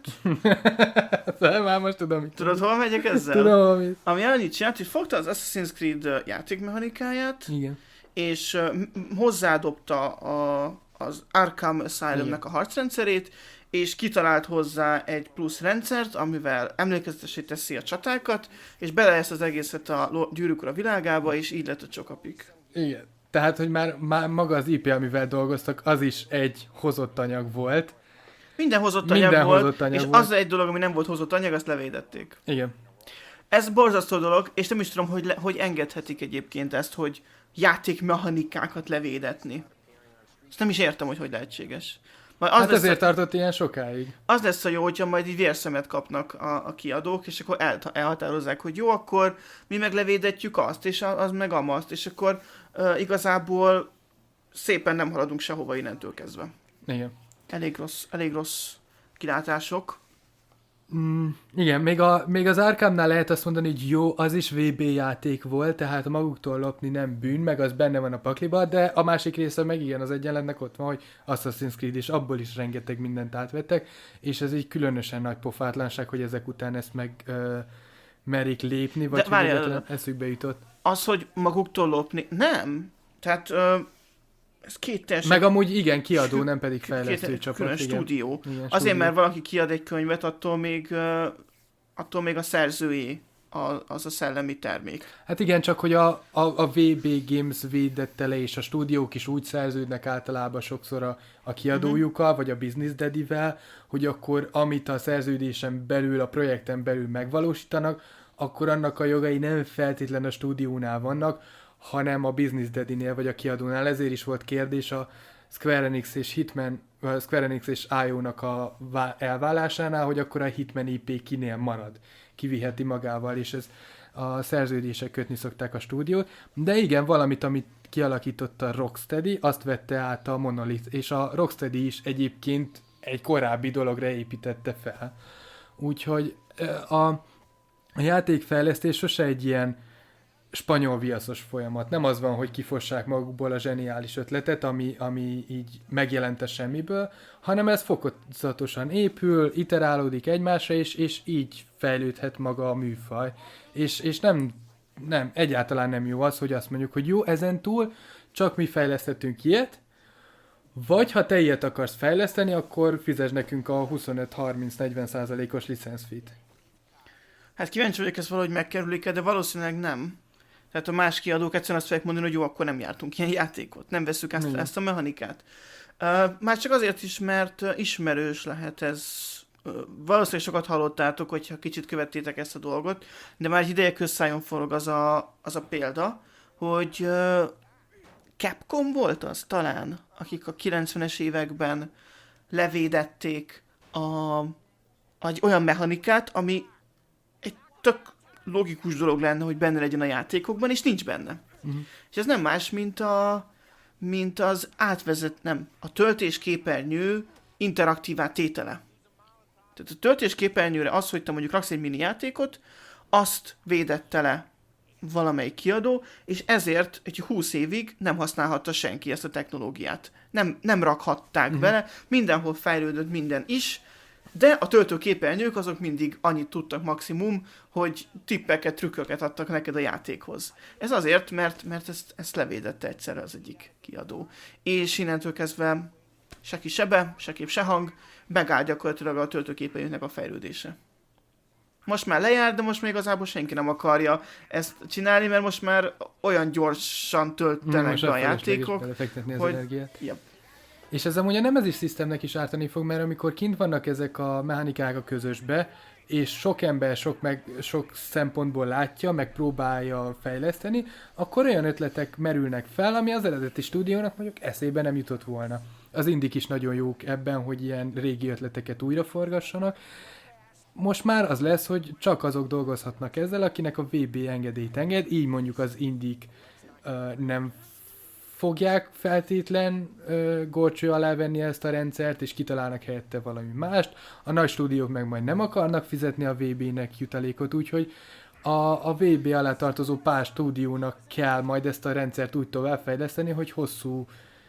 Már most tudom, mit Tudod, hol megyek ezzel? Tudom, amit. Ami annyit csinált, hogy fogta az Assassin's Creed játékmechanikáját, Igen. és uh, hozzádobta a, az Arkham Asylumnak a harcrendszerét, és kitalált hozzá egy plusz rendszert, amivel emlékezetesé teszi a csatákat, és bele ezt az egészet a Gyűrűk Ura világába, és így lett a Csokapik. Igen. Tehát, hogy már, már maga az í pé, amivel dolgoztak, az is egy hozott anyag volt. Minden hozott Minden anyag volt, hozott anyag és volt. az egy dolog, ami nem volt hozott anyag, azt levédették. Igen. Ez borzasztó dolog, és nem is tudom, hogy, le, hogy engedhetik egyébként ezt, hogy játékmechanikákat levédetni. Ezt nem is értem, hogy hogy lehetséges. Az hát ezért a... tartott ilyen sokáig. Az lesz a jó, hogyha majd így vérszemet kapnak a, a kiadók, és akkor el, elhatározzák, hogy jó, akkor mi meglevédetjük azt, és az meg amazt, és akkor uh, igazából szépen nem haladunk sehova innentől kezdve. Igen. Elég rossz, elég rossz kilátások. Mm, igen, még, a, még az Arkhamnál lehet azt mondani, hogy jó, az is vé bé játék volt, tehát maguktól lopni nem bűn, meg az benne van a pakliba, de a másik része meg igen, az egyenletnek ott van, hogy Assassin's Creed, és abból is rengeteg mindent átvettek, és ez így különösen nagy pofátlanság, hogy ezek után ezt meg ö, merik lépni, vagy hogy egyetlen eszükbe jutott. Az, hogy maguktól lopni, nem. Tehát... Ö... Ez két teljesen... Meg amúgy igen, kiadó, nem pedig fejlesztő csapat. Külön igen. stúdió. Igen, Azért, stúdió. mert valaki kiad egy könyvet, attól még, uh, attól még a szerzőjé a, az a szellemi termék. Hát igen, csak hogy a, a, a vé bé Games védette le, és a stúdiók is úgy szerződnek általában sokszor a, a kiadójukkal, uh-huh. vagy a Business Daddy-vel, hogy akkor amit a szerződésen belül, a projekten belül megvalósítanak, akkor annak a jogai nem feltétlen a stúdiónál vannak, hanem a Business Daddy-nél vagy a kiadónál. Ezért is volt kérdés a Square Enix és Hitman, a Square Enix és i o-nak a elválásánál, hogy akkor a Hitman i pé kinél marad, kiviheti magával, és ez a szerződések kötni szokták a stúdiót. De igen, valamit, amit kialakított a Rocksteady, azt vette át a Monolith, és a Rocksteady is egyébként egy korábbi dologra építette fel. Úgyhogy a, a játékfejlesztés sose egy ilyen spanyol viaszos folyamat. Nem az van, hogy kifossák magukból a zseniális ötletet, ami, ami így megjelent a semmiből, hanem ez fokozatosan épül, iterálódik egymásra, és, és így fejlődhet maga a műfaj. És, és nem, nem, egyáltalán nem jó az, hogy azt mondjuk, hogy jó, ezen túl csak mi fejlesztettünk ilyet, vagy ha te ilyet akarsz fejleszteni, akkor fizes nekünk a huszonöt-harminc-negyven százalékos licenszfit. Hát kíváncsi vagyok, ezt valahogy megkerülik, de valószínűleg nem. Tehát a más kiadók egyszerűen azt fogják mondani, hogy jó, akkor nem jártunk ilyen játékot, nem veszük ezt, ezt a mechanikát. Uh, már csak azért is, mert uh, ismerős lehet ez. Uh, valószínűleg sokat hallottátok, hogyha kicsit követtétek ezt a dolgot, de már egy ideje közszájon forog az a, az a példa, hogy uh, Capcom volt az talán, akik a kilencvenes években levédették a, egy olyan mechanikát, ami egy tök logikus dolog lenne, hogy benne legyen a játékokban, és nincs benne. Uh-huh. És ez nem más, mint, a, mint az átvezet, nem, a töltésképernyő interaktívá tétele. Tehát a töltésképernyőre az, hogy te mondjuk raksz egy mini játékot, azt védette le valamelyik kiadó, és ezért egy húsz évig nem használhatta senki ezt a technológiát. Nem, nem rakhatták uh-huh. bele, mindenhol fejlődött minden is, de a töltőképernyők azok mindig annyit tudtak maximum, hogy tippeket, trükköket adtak neked a játékhoz. Ez azért, mert, mert ezt, ezt levédette egyszerre az egyik kiadó. És innentől kezdve se ki sebe, se kép, se hang, megáll gyakorlatilag a töltőképernyőknek a fejlődése. Most már lejár, de most még igazából senki nem akarja ezt csinálni, mert most már olyan gyorsan töltenek be a játékok, hogy... Yep. És ez amúgy a Nemesis Systemnek is ártani fog, mert amikor kint vannak ezek a mechanikák a közösbe, és sok ember sok, meg, sok szempontból látja, meg próbálja fejleszteni, akkor olyan ötletek merülnek fel, ami az eredeti stúdiónak mondjuk eszébe nem jutott volna. Az indik is nagyon jók ebben, hogy ilyen régi ötleteket újraforgassanak. Most már az lesz, hogy csak azok dolgozhatnak ezzel, akinek a vé bé engedélyt enged, így mondjuk az indik uh, nem fogják feltétlen uh, górcső alá venni ezt a rendszert, és kitalálnak helyette valami mást. A nagy stúdiók meg majd nem akarnak fizetni a vé bének jutalékot, úgyhogy a, a vé bé alá tartozó pár stúdiónak kell majd ezt a rendszert úgy továbbfejleszteni, hogy hosszú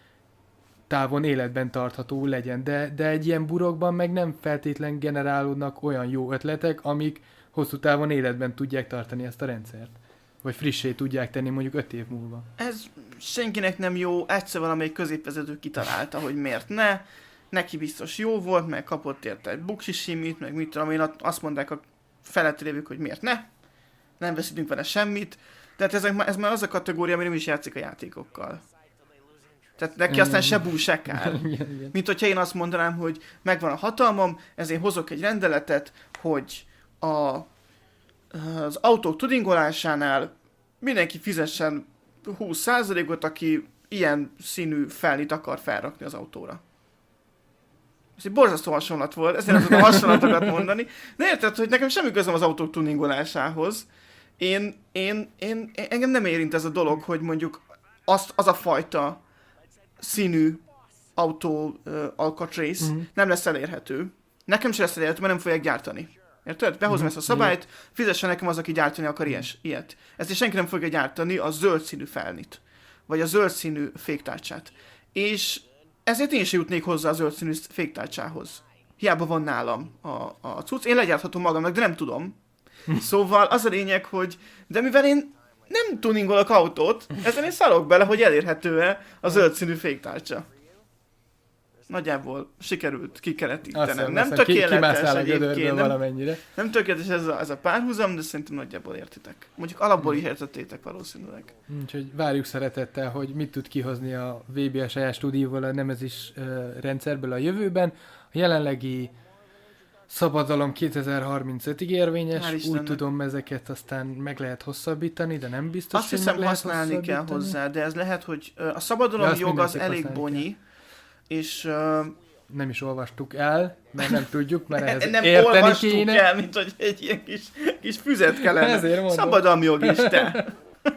távon életben tartható legyen, de, de egy ilyen burokban meg nem feltétlen generálódnak olyan jó ötletek, amik hosszú távon életben tudják tartani ezt a rendszert. Vagy frissé tudják tenni mondjuk öt év múlva. Ez senkinek nem jó, egyszer valamelyik középvezető kitalálta, hogy miért ne. Neki biztos jó volt, meg kapott érte egy buksisimit, meg mit tudom én, azt mondták a feletti lévők, hogy miért ne. Nem veszítünk vele semmit. Tehát ez, ez már az a kategória, ami nem is játszik a játékokkal. Tehát neki aztán se bú, se kár. Mint hogyha én azt mondanám, hogy megvan a hatalmam, ezért hozok egy rendeletet, hogy a, az autók tudingolásánál mindenki fizessen húsz százalékot, aki ilyen színű felnit akar felrakni az autóra. Ez egy borzasztó hasonlat volt, ezért nem tudom hasonlatokat mondani. De érted, hogy nekem semmi közöm az autók tuningolásához. Én, én, én, engem nem érint ez a dolog, hogy mondjuk az, az a fajta színű autó uh, alkatrész uh-huh. nem lesz elérhető. Nekem sem lesz elérhető, mert nem fogják gyártani. Érted? Behozom uh-huh. ezt a szabályt, fizessen nekem az, aki gyártani akar uh-huh. ilyes, ilyet. Ezt is senki nem fogja gyártani, a zöld színű felnit. Vagy a zöld színű féktárcsát. És ezért én sem jutnék hozzá a zöld színű féktárcsához. Hiába van nálam a, a cucc. Én legyárthatom magamnak, de nem tudom. Szóval az a lényeg, hogy de mivel én nem tuningolok autót, ezen én szarok bele, hogy elérhető-e a zöld színű féktárcsa. Nagyjából sikerült kikeretítenem. Nem tökéletes egyébként. Nem, nem tökéletes ez a, ez a párhuzam, de szerintem nagyjából értitek. Mondjuk alapból is értettétek valószínűleg. Úgyhogy várjuk szeretettel, hogy mit tud kihozni a vé bé a saját stúdióval a Nemesis uh, rendszerből a jövőben. A jelenlegi szabadalom kétezer-harmincötig érvényes, úgy tudom, ezeket aztán meg lehet hosszabbítani, de nem biztos, azt hiszem használni kell hozzá, de ez lehet, hogy uh, a szabadalom jog az elég bonyi, kell. És... Uh, nem is olvastuk el, mert nem tudjuk, mert ehhez nem érteni olvastuk kéne. el, mint hogy egy ilyen kis, kis füzet kellene. Szabadalmi jog is, te.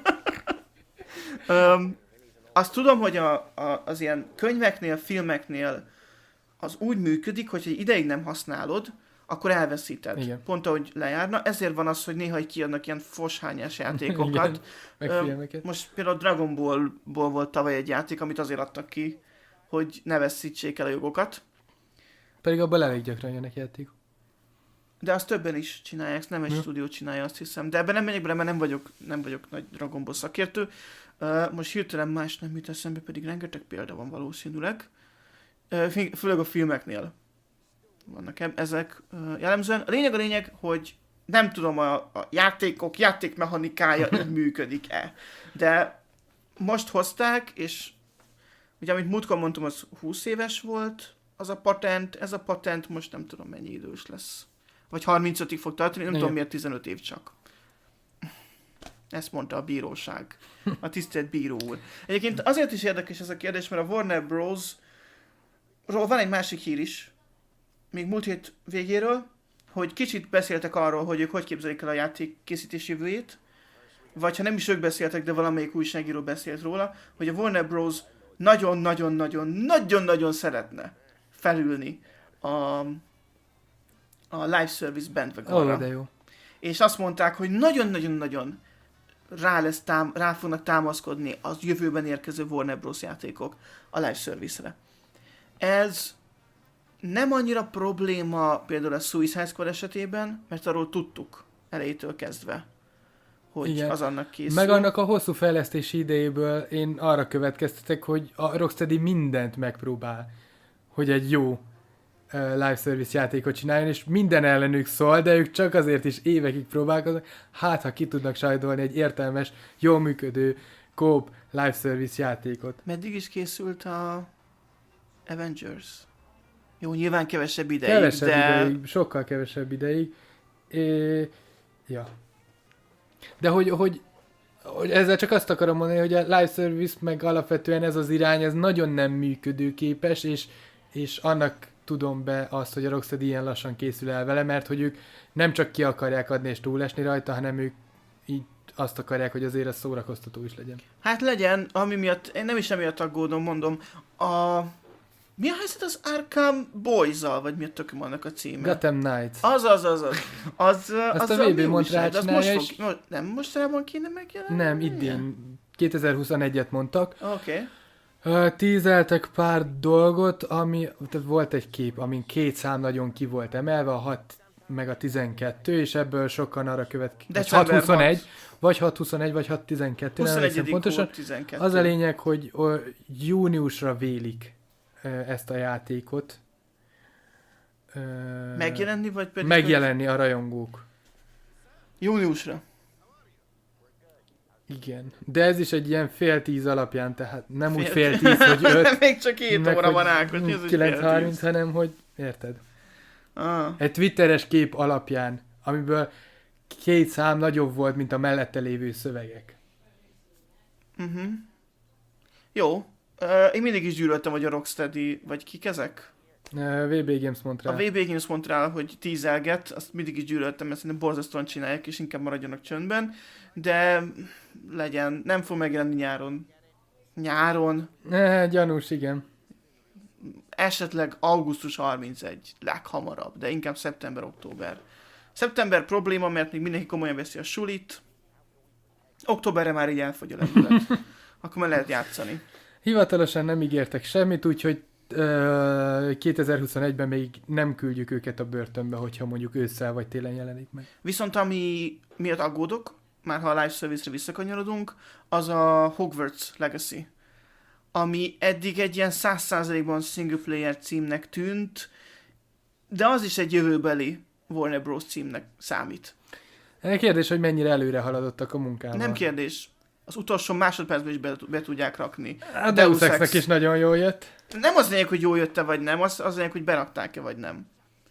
um, azt tudom, hogy a, a, az ilyen könyveknél, filmeknél az úgy működik, hogy egy ideig nem használod, akkor elveszíted. Igen. Pont ahogy lejárna. Ezért van az, hogy néha kiadnak ilyen foshányás játékokat. Igen, um, most például Dragon Ballból volt tavaly egy játék, amit azért adtak ki, hogy ne veszítsék el a jogokat. Pedig abban elég gyakran jönnek játékok. De azt többen is csinálják, ezt nem egy ja. stúdió csinálja, azt hiszem. De ebben nem megyek bele, mert nem vagyok, nem vagyok nagy Dragon Ball szakértő. Uh, most hirtelen más nem jut eszembe, pedig rengeteg példa van valószínűleg. Uh, főleg a filmeknél vannak ezek uh, jellemzően. A lényeg a lényeg, hogy nem tudom, a, a játékok, játékmechanikája így működik-e. De most hozták, és ugye, amit múltkor mondtam, az húsz éves volt az a patent, ez a patent most nem tudom mennyi idős lesz. Vagy harmincötig fog tartani, nem Igen. tudom miért tizenöt év csak. Ezt mondta a bíróság. A tisztelt bíró úr. Egyébként azért is érdekes ez a kérdés, mert a Warner Bros.-ról van egy másik hír is, még múlt hét végéről, hogy kicsit beszéltek arról, hogy ők hogy képzelik el a játék készítés jövőjét, vagy ha nem is ők beszéltek, de valamelyik újságíró beszélt róla, hogy a Warner Bros. nagyon-nagyon-nagyon-nagyon-nagyon szeretne felülni a, a live service bandwagonra. Oh, de jó. És azt mondták, hogy nagyon-nagyon-nagyon rá, lesz tám- rá fognak támaszkodni az jövőben érkező Warner Bros. Játékok a live service-re. Ez nem annyira probléma például a Suicide Squad esetében, mert arról tudtuk elejétől kezdve, hogy Igen. az annak készül. Meg annak a hosszú fejlesztési idejéből én arra következtetek, hogy a Rocksteady mindent megpróbál, hogy egy jó uh, live service játékot csináljon, és minden ellenük szól, de ők csak azért is évekig próbálkoznak, hát ha ki tudnak sajdolni egy értelmes, jól működő co-op live service játékot. Meddig is készült a Avengers? Jó, nyilván kevesebb ideig, kevesebb de... ideig, sokkal kevesebb ideig. É... Ja. De hogy, hogy, hogy ezzel csak azt akarom mondani, hogy a live service meg alapvetően ez az irány, ez nagyon nem működőképes, és, és annak tudom be azt, hogy a Rocksteady ilyen lassan készül el vele, mert hogy ők nem csak ki akarják adni és túlesni rajta, hanem ők így azt akarják, hogy azért ez szórakoztató is legyen. Hát legyen, ami miatt, én nem is emiatt aggódom, mondom, a... Mi a helyzet az Arkham Boys-zal, vagy mi a tököm annak a címe? Gotham Knights. Az, az, az, az. az Azt az a vé bé Montreal csinálja, most fog, és... Nem mostanában kéne megjelenni? Nem, idén. kétezer-huszonegyet mondtak. Oké. Okay. Uh, tízeltek pár dolgot, ami, volt egy kép, amin két szám nagyon ki volt emelve, a hat meg a tizenkettő, és ebből sokan arra következik. hat huszonegy, vagy hat huszonegy, vagy hat tizenkettő, nem emlékszem pontosan. tizenkettő. Az a lényeg, hogy uh, júniusra vélik ezt a játékot. Megjelenni, vagy pedig... Megjelenni a rajongók. Júniusra. Igen. De ez is egy ilyen fél tíz alapján, tehát nem fél úgy fél tíz, hogy öt. Még csak két óra van Ákos, mi az, hogy kilenc harminc, hanem hogy, érted? Ah. Egy twitteres kép alapján, amiből két szám nagyobb volt, mint a mellette lévő szövegek. Uh-huh. Jó. Uh, én mindig is gyűlöltem, hogy a Rocksteady, vagy kik ezek? vé bé Games Montreal. A vé bé Games Montreal, hogy tízelget, azt mindig is gyűlöltem, mert szerintem borzasztóan csinálják, és inkább maradjanak csöndben, de legyen, nem fog megjelenni nyáron. Nyáron. E, gyanús, igen. Esetleg augusztus harmincegy, leghamarabb, de inkább szeptember-október. Szeptember probléma, mert még mindenki komolyan veszi a sulit. Októberre már így elfogy a lendület. Akkor már lehet játszani. Hivatalosan nem ígértek semmit, úgyhogy ö, kétezer-huszonegyben még nem küldjük őket a börtönbe, hogyha mondjuk ősszel vagy télen jelenik meg. Viszont ami miatt aggódok, már ha a live service-re visszakanyarodunk, az a Hogwarts Legacy, ami eddig egy ilyen száz százalékban single player címnek tűnt, de az is egy jövőbeli Warner Bros. Címnek számít. Kérdés, hogy mennyire előre haladottak a munkával. Nem kérdés. Az utolsó másodpercben is be, be tudják rakni. A Deus Exnek is nagyon jól jött. Nem az lényeg, hogy jól jött-e vagy nem, az, az lényeg, hogy berakták-e vagy nem.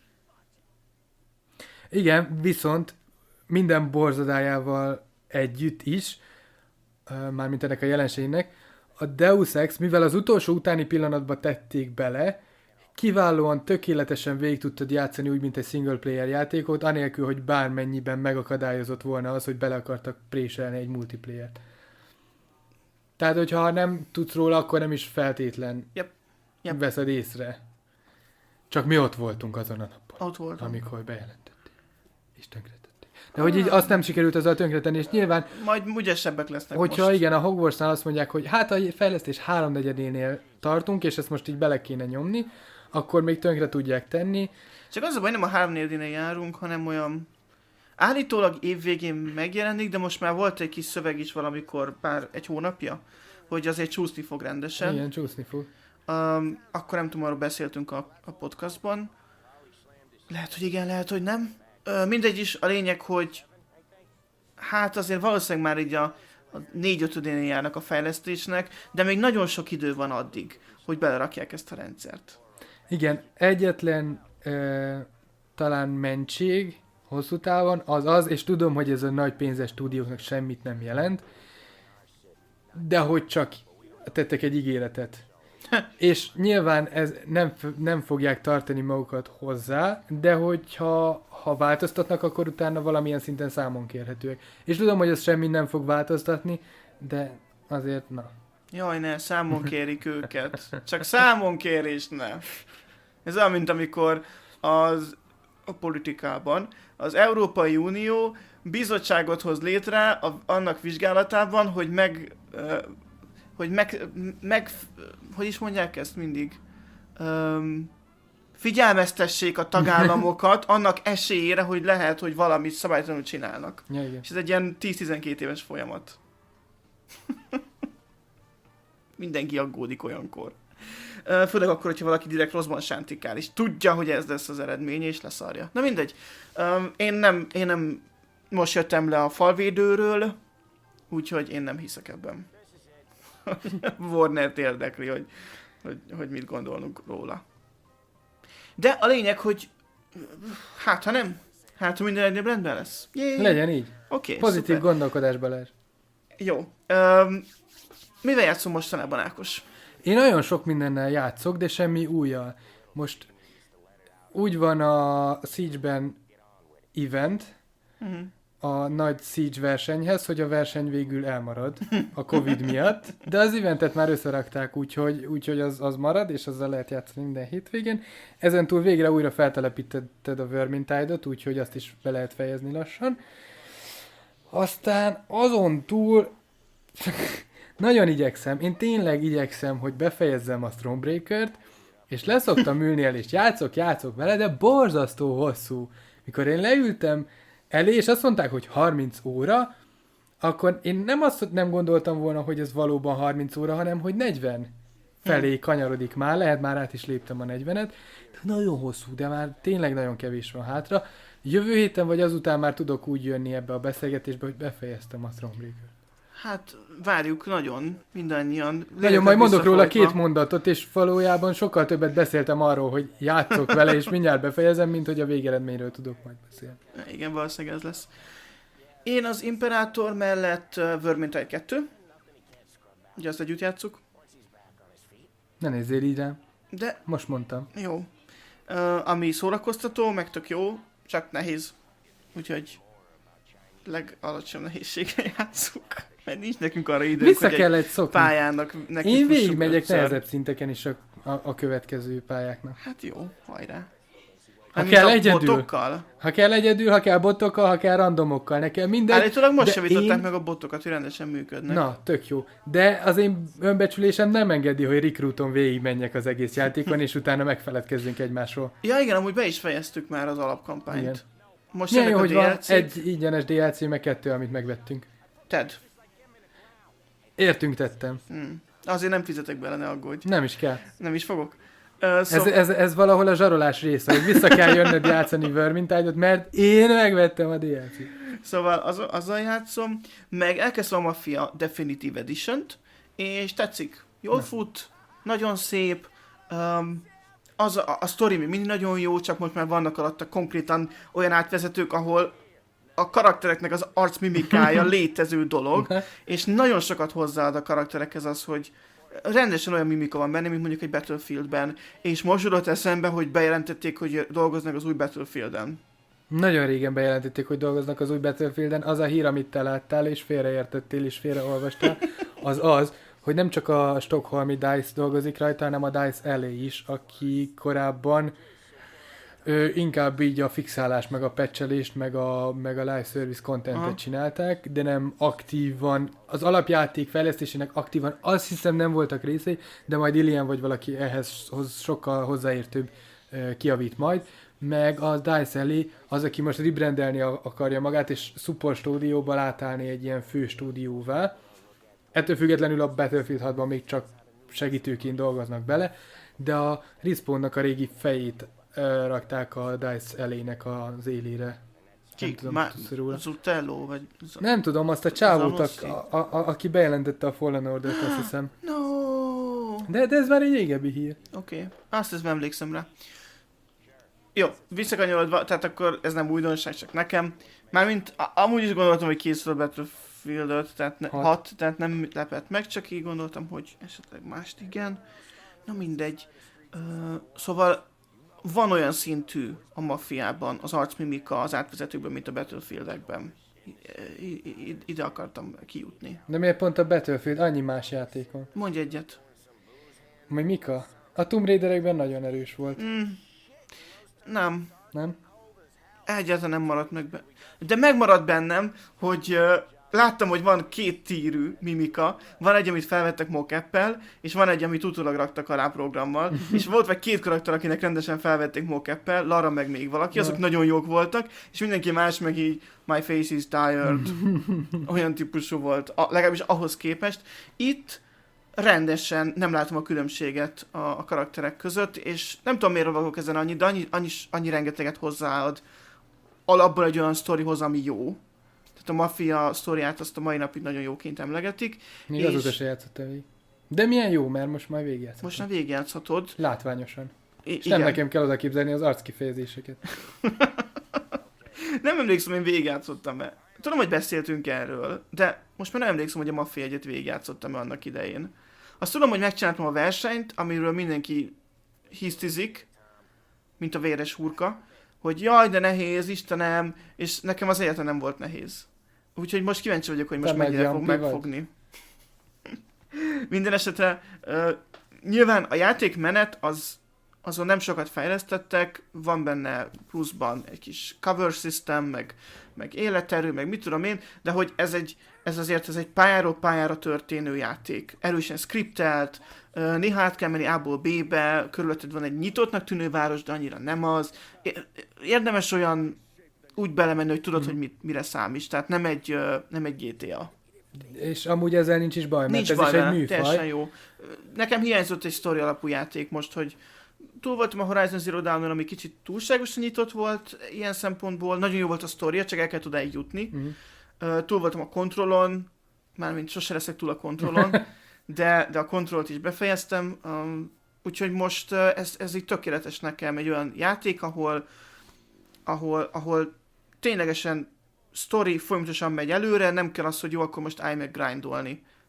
Igen, viszont minden borzadájával együtt is, mármint ennek a jelenségnek, a Deus Ex, mivel az utolsó utáni pillanatban tették bele, kiválóan, tökéletesen végig tudtad játszani úgy, mint egy single player játékot, anélkül, hogy bármennyiben megakadályozott volna az, hogy bele akartak préselni egy multiplayert. Tehát, hogyha nem tudsz róla, akkor nem is feltétlen yep. Yep. veszed észre. Csak mi ott voltunk azon a napon. Ott voltunk. Amikor bejelentették. És tönkretették. De hogy így azt nem sikerült azzal tönkretenni, és nyilván... Majd ügyesebbek lesznek hogyha most. Igen, a Hogwartsnál azt mondják, hogy hát a fejlesztés háromnegyedénél tartunk, és ezt most így bele kéne nyomni, akkor még tönkre tudják tenni. Csak az a baj, nem a háromnegyedénél járunk, hanem olyan... Állítólag évvégén megjelenik, de most már volt egy kis szöveg is valamikor pár, egy hónapja, hogy azért csúszni fog rendesen. Igen, csúszni fog. Um, akkor nem tudom, arról beszéltünk a, a podcastban. Lehet, hogy igen, lehet, hogy nem. Uh, mindegy is, a lényeg, hogy hát azért valószínűleg már így a, a négy-ötödénél járnak a fejlesztésnek, de még nagyon sok idő van addig, hogy belerakják ezt a rendszert. Igen, egyetlen uh, talán mentség hosszú távon az az, és tudom, hogy ez a nagy pénzes stúdióknak semmit nem jelent, de hogy csak tettek egy ígéretet. És nyilván ez nem, nem fogják tartani magukat hozzá, de hogyha ha változtatnak, akkor utána valamilyen szinten számon kérhetőek. És tudom, hogy ez semmi nem fog változtatni, de azért na. Jaj, ne, számon kérik őket. Csak számon kérés ne. Ez olyan, mint amikor az, a politikában az Európai Unió bizottságot hoz létre a, annak vizsgálatában, hogy meg... Uh, hogy meg, meg, hogy is mondják ezt mindig, um, figyelmeztessék a tagállamokat annak esélyére, hogy lehet, hogy valamit szabálytalanul csinálnak. Ja, igen. És ez egy ilyen tíz-tizenkét éves folyamat. Mindenki aggódik olyankor. Uh, főleg akkor, hogyha valaki direkt rosszban sántikál, és tudja, hogy ez lesz az eredmény, és leszarja. Na mindegy. Um, én, nem, én nem most jöttem le a falvédőről, úgyhogy én nem hiszek ebben. Warnert érdekli, hogy, hogy, hogy mit gondolunk róla. De a lényeg, hogy hát ha nem, hát ha minden egynél rendben lesz. Jé. Legyen így. Okay, pozitív szuper. gondolkodásba lesz. Jó. Um, mivel játszom mostanában, Ákos? Én nagyon sok mindennel játszok, de semmi újjal. Most úgy van a Siege-ben event, uh-huh. a nagy Siege versenyhez, hogy a verseny végül elmarad a Covid miatt, de az eventet már összerakták, úgyhogy, úgyhogy az, az marad, és azzal lehet játszani minden hétvégén. Ezen túl végre újra feltelepítetted a Vermintide-ot, úgyhogy azt is be lehet fejezni lassan. Aztán azon túl nagyon igyekszem, én tényleg igyekszem, hogy befejezzem a Stormbreaker-t, és leszoktam ülni el, és játszok, játszok vele, de borzasztó hosszú. Mikor én leültem elé, és azt mondták, hogy harminc óra, akkor én nem azt nem gondoltam volna, hogy ez valóban harminc óra, hanem hogy negyven felé kanyarodik már, lehet már át is léptem a negyvenet. Nagyon hosszú, de már tényleg nagyon kevés van hátra. Jövő héten vagy azután már tudok úgy jönni ebbe a beszélgetésbe, hogy befejeztem a Stormbreaker. Hát várjuk nagyon, mindannyian. Nagyon, majd mondok róla két mondatot, és valójában sokkal többet beszéltem arról, hogy játszok vele, és mindjárt befejezem, mint hogy a végeredményről tudok majd beszélni. Igen, valószínűleg ez lesz. Én az Imperátor mellett uh, Vermintide kettő. Ugye azt együtt játsszuk. Ne nézzél így rám. De... Most mondtam. Jó. uh, ami szórakoztató, meg tök jó, csak nehéz. Úgyhogy legalacsonyabb nehézségre játszunk. Mert nincs nekünk arra időnk, Vissza hogy kellett szokni. pályának neki Én fussunk végigmegyek ötször. nehezebb szinteken is a, a, a következő pályáknak. Hát jó, hajrá. Ha Hát kell mint a egyedül. botokkal? Ha kell egyedül, ha kell botokkal, ha kell randomokkal, nekem minden. Állítólag most de javították én... meg a botokat, hogy rendesen működnek. Na, tök jó. De az én önbecsülésem nem engedi, hogy Recruiton végigmenjek az egész játékon, és utána megfeledkezzünk egymásról. Ja igen, amúgy be is fejeztük már az alapkampányt. Igen. Most Milyen jó, jönnek a hogy dé el cé-k. van egy ingyenes dé el cé, meg kettő, amit megvettünk. Ted. Értünk tettem. Hmm. Azért nem fizetek bele, ne aggódj. Nem is kell. Nem is fogok. Uh, szó... Ez, ez, ez valahol a zsarolás része, hogy vissza kell jönnöd játszani Vermintide-ot, mert én megvettem a dé el cét. Szóval az, azzal játszom, meg elkezdtem a Mafia Definitive Edition-t, és tetszik. Jól Na. fut, nagyon szép, um, az a, a sztori még mindig nagyon jó, csak most már vannak alatta konkrétan olyan átvezetők, ahol a karaktereknek az arcmimikája létező dolog, és nagyon sokat hozzáad a karakterekhez az, hogy rendesen olyan mimika van benne, mint mondjuk egy Battlefieldben, és most jutott eszembe, hogy bejelentették, hogy dolgoznak az új Battlefielden. Nagyon régen bejelentették, hogy dolgoznak az új Battlefielden. Az a hír, amit te láttál, és félreértettél, és félreolvastál, az az, hogy nem csak a stockholmi DICE dolgozik rajta, hanem a DICE el á is, aki korábban ö, inkább így a fixálás, meg a patchelést, meg a, meg a live service contentet Aha. csinálták, de nem aktívan, az alapjáték fejlesztésének aktívan, azt hiszem nem voltak részei, de majd Ilian vagy valaki ehhez hoz, sokkal hozzáértőbb ö, kijavít majd, meg a DICE el á az, aki most rebrandelni akarja magát, és support stúdióba átállni egy ilyen fő stúdióvá. Ettől függetlenül a Battlefield hatban még csak segítőként dolgoznak bele, de a Respawnnak a régi fejét ö, rakták a DICE el á-nek az élére. Ki? Nem tudom, Má- tudsz róla. Zutello, vagy... Z- Nem tudom, azt a csávót, Zanossi. a, a, a, aki bejelentette a Fallen Order-t, azt hiszem. No. De, de ez már egy régebbi hír. Oké, okay. Azt ez nem emlékszem rá. Jó, visszakanyarodva, tehát akkor ez nem újdonság, csak nekem. Mármint a- amúgy is gondoltam, hogy készül a Battlefield öt, tehát ne, Hat. hat, tehát nem lepett meg, csak így gondoltam, hogy esetleg mást igen. Na mindegy. Ö, szóval van olyan szintű a mafiában az arcmimika az átvezetőkben, mint a Battlefieldekben. I- i- i- ide akartam kijutni. De miért pont a Battlefield? Annyi más játékon. Mondj egyet. Majd Mika? A Tomb Raiderekben nagyon erős volt, Mm, nem. nem? Egyáltalán nem maradt meg be. De megmaradt bennem, hogy uh, láttam, hogy van két tírű mimika, van egy, amit felvettek mock-appel, és van egy, amit utólag raktak alá programmal, és volt vagy két karakter, akinek rendesen felvették mock-appel, Lara meg még valaki, azok Ja. nagyon jók voltak, és mindenki más meg így my face is tired, olyan típusú volt, a, legalábbis ahhoz képest. Itt rendesen nem látom a különbséget a, a karakterek között, és nem tudom miért rovagok ezen annyi, de annyi, annyi, annyi rengeteget hozzáad alapból egy olyan sztorihoz, ami jó. Tehát a Mafia sztoriát azt a mai napig nagyon jóként emlegetik. Még És- azóta se játszottam végig. De milyen jó, mert most már végigjátszottam. Most már végigjátszhatod. Látványosan. I- És nem nekem kell oda képzelni az arckifejezéseket. Nem emlékszem, én végigjátszottam-e. Tudom, hogy beszéltünk erről, de most már nem emlékszem, hogy a Mafia egyet végigjátszottam-e annak idején. Azt tudom, hogy megcsináltam a versenyt, amiről mindenki hisztizik, mint a véres hurka, hogy jaj, de nehéz, Istenem, és nekem az egyáltalán nem volt nehéz. Úgyhogy most kíváncsi vagyok, hogy most Te mennyire fog meggyampi vagy? megfogni. Minden esetre uh, nyilván a játékmenet az azon nem sokat fejlesztettek, van benne pluszban egy kis cover system, meg, meg életerő, meg mit tudom én, de hogy ez, egy, ez azért ez egy pályáról pályára történő játék. Erősen skriptelt, uh, néha át kell menni A-ból B-be, körülötted van egy nyitottnak tűnő város, de annyira nem az. É- Érdemes olyan úgy belemenni, hogy tudod, Mhm. hogy mit, mire számíts, tehát nem egy, uh, nem egy gé té á. És amúgy ezzel nincs is baj, mert Nincs ez baj is egy vele, műfaj. teljesen jó. Nekem hiányzott egy sztori alapú játék most, hogy túl voltam a Horizon Zero Dawn-on, ami kicsit túlságosan nyitott volt ilyen szempontból. Nagyon jó volt a sztoria, csak el kellett odáig jutni. Mhm. Uh, túl voltam a kontrollon, mármint sose leszek túl a kontrollon, de, de a kontrollt is befejeztem. Um, úgyhogy most uh, ez, ez így tökéletes nekem, egy olyan játék, ahol, ahol, ahol ténylegesen sztori folyamatosan megy előre, nem kell az, hogy jó, akkor most állj meg grindolni.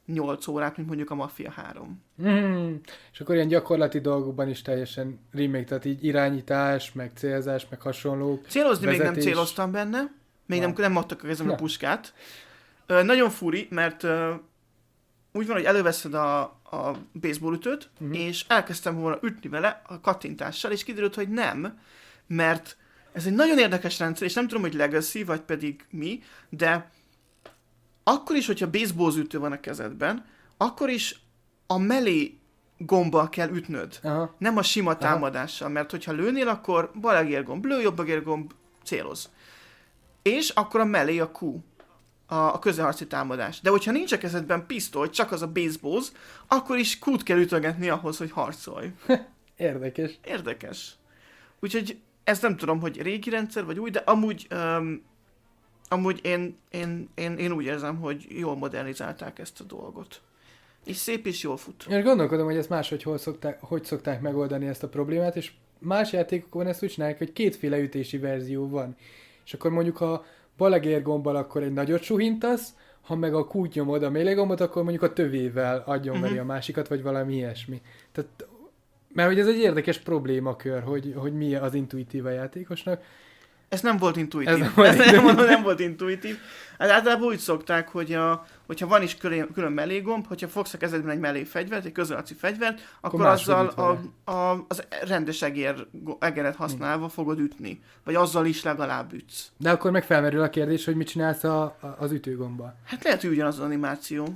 nyolc órát, mint mondjuk a Mafia három. Mm. És akkor ilyen gyakorlati dolgokban is teljesen remake, tehát így irányítás, meg célzás, meg hasonlók. Célozni vezetés. még nem céloztam benne, még Wow. nem, nem adtak a kezembe a Na. puskát. Ö, nagyon furi, mert ö, úgy van, hogy előveszed a, a baseballütőt, Mhm. uh-huh. és elkezdtem volna ütni vele a kattintással, és kiderült, hogy nem, mert ez egy nagyon érdekes rendszer, és nem tudom, hogy legacy, vagy pedig mi, de akkor is, hogyha baseballütő van a kezedben, akkor is a mellé gombbal kell ütnöd. Aha. Nem a sima támadással, mert hogyha lőnél, akkor bal egérgomb lő, jobb egérgomb céloz. És akkor a mellé a Q, a, a közelharci támadás. De hogyha nincs a kezedben pisztoly, csak az a baseballs, akkor is Q-t kell ütögetni ahhoz, hogy harcolj. Érdekes. Érdekes. Úgyhogy ezt nem tudom, hogy régi rendszer vagy új, de amúgy, um, amúgy én, én, én, én úgy érzem, hogy jól modernizálták ezt a dolgot. És szép és jól fut. Én gondolkodom, hogy ezt máshogy hol szokták, hogy szokták megoldani ezt a problémát, és más játékokon ezt úgy csinálják, hogy kétféle ütési verzió van. És akkor mondjuk, ha balegér gombbal, akkor egy nagyot suhintasz, ha meg a kút nyomod a melee gombot, akkor mondjuk a tövével agyonveri Mhm. a másikat, vagy valami ilyesmi. Tehát, mert hogy ez egy érdekes problémakör, hogy, hogy mi az intuitív a játékosnak. Ez nem volt intuitív. Ez Ez nem nem, volt ez nem, intuitív. mondom, nem volt intuitív. Hát általában úgy szokták, hogy a, hogyha van is külön, külön mellégomb, hogyha fogsz a kezedben egy mellé fegyvert, egy közelharci fegyvert, akkor, akkor máshogy azzal üt a, a, az rendes egér, egeret használva fogod ütni. Vagy azzal is legalább ütsz. De akkor meg felmerül a kérdés, hogy mit csinálsz a, a, az ütőgombbal. Hát lehet, hogy ugyanaz az animáció.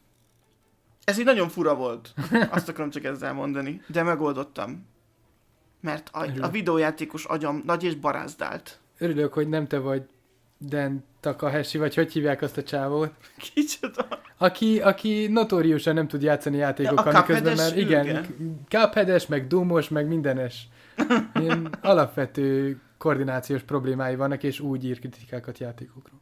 Ez így nagyon fura volt. Azt akarom csak ezzel mondani. De megoldottam. Mert a, a videójátékos agyam nagy és barázdált. Örülök, hogy nem te vagy Dan Takahashi, vagy hogy hívják azt a csávót. Kicsoda. Aki, aki notóriusan nem tud játszani játékokkal, Ja, a miközben Cuphead-es már igen, ülge. Cuphead-es, meg Doom-os, meg mindenes. Ilyen alapvető koordinációs problémái vannak, és úgy ír kritikákat játékokról.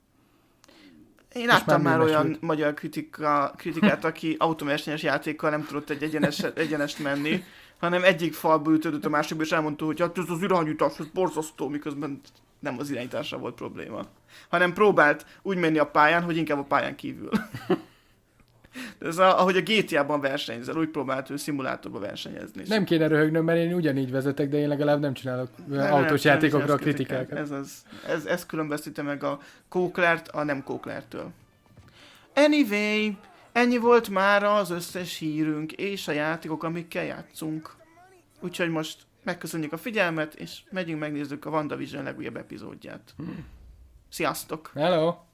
Én Most láttam már már olyan mémesült. magyar kritika, kritikát, aki autóversenyes játékkal nem tudott egy egyenes, egyenest menni, hanem egyik falba ütődött a másikba, és elmondta, hogy hát ez az irányítás, ez borzasztó, miközben nem az irányításra volt probléma. Hanem próbált úgy menni a pályán, hogy inkább a pályán kívül. De ez a, ahogy a gé té á-ban versenyzel, úgy próbált ő szimulátorban versenyezni. Nem kéne röhögnöm, mert én ugyanígy vezetek, de én legalább nem csinálok Nem, autós nem, játékokra nem a csinálsz kritikát. kritikákat. Ez, az, ez, ez különbözteti meg a kóklert a nem kóklertől. Anyway, ennyi volt már az összes hírünk és a játékok, amikkel játszunk. Úgyhogy most megköszönjük a figyelmet, és megyünk megnézzük a WandaVision legújabb epizódját. Sziasztok! Hello!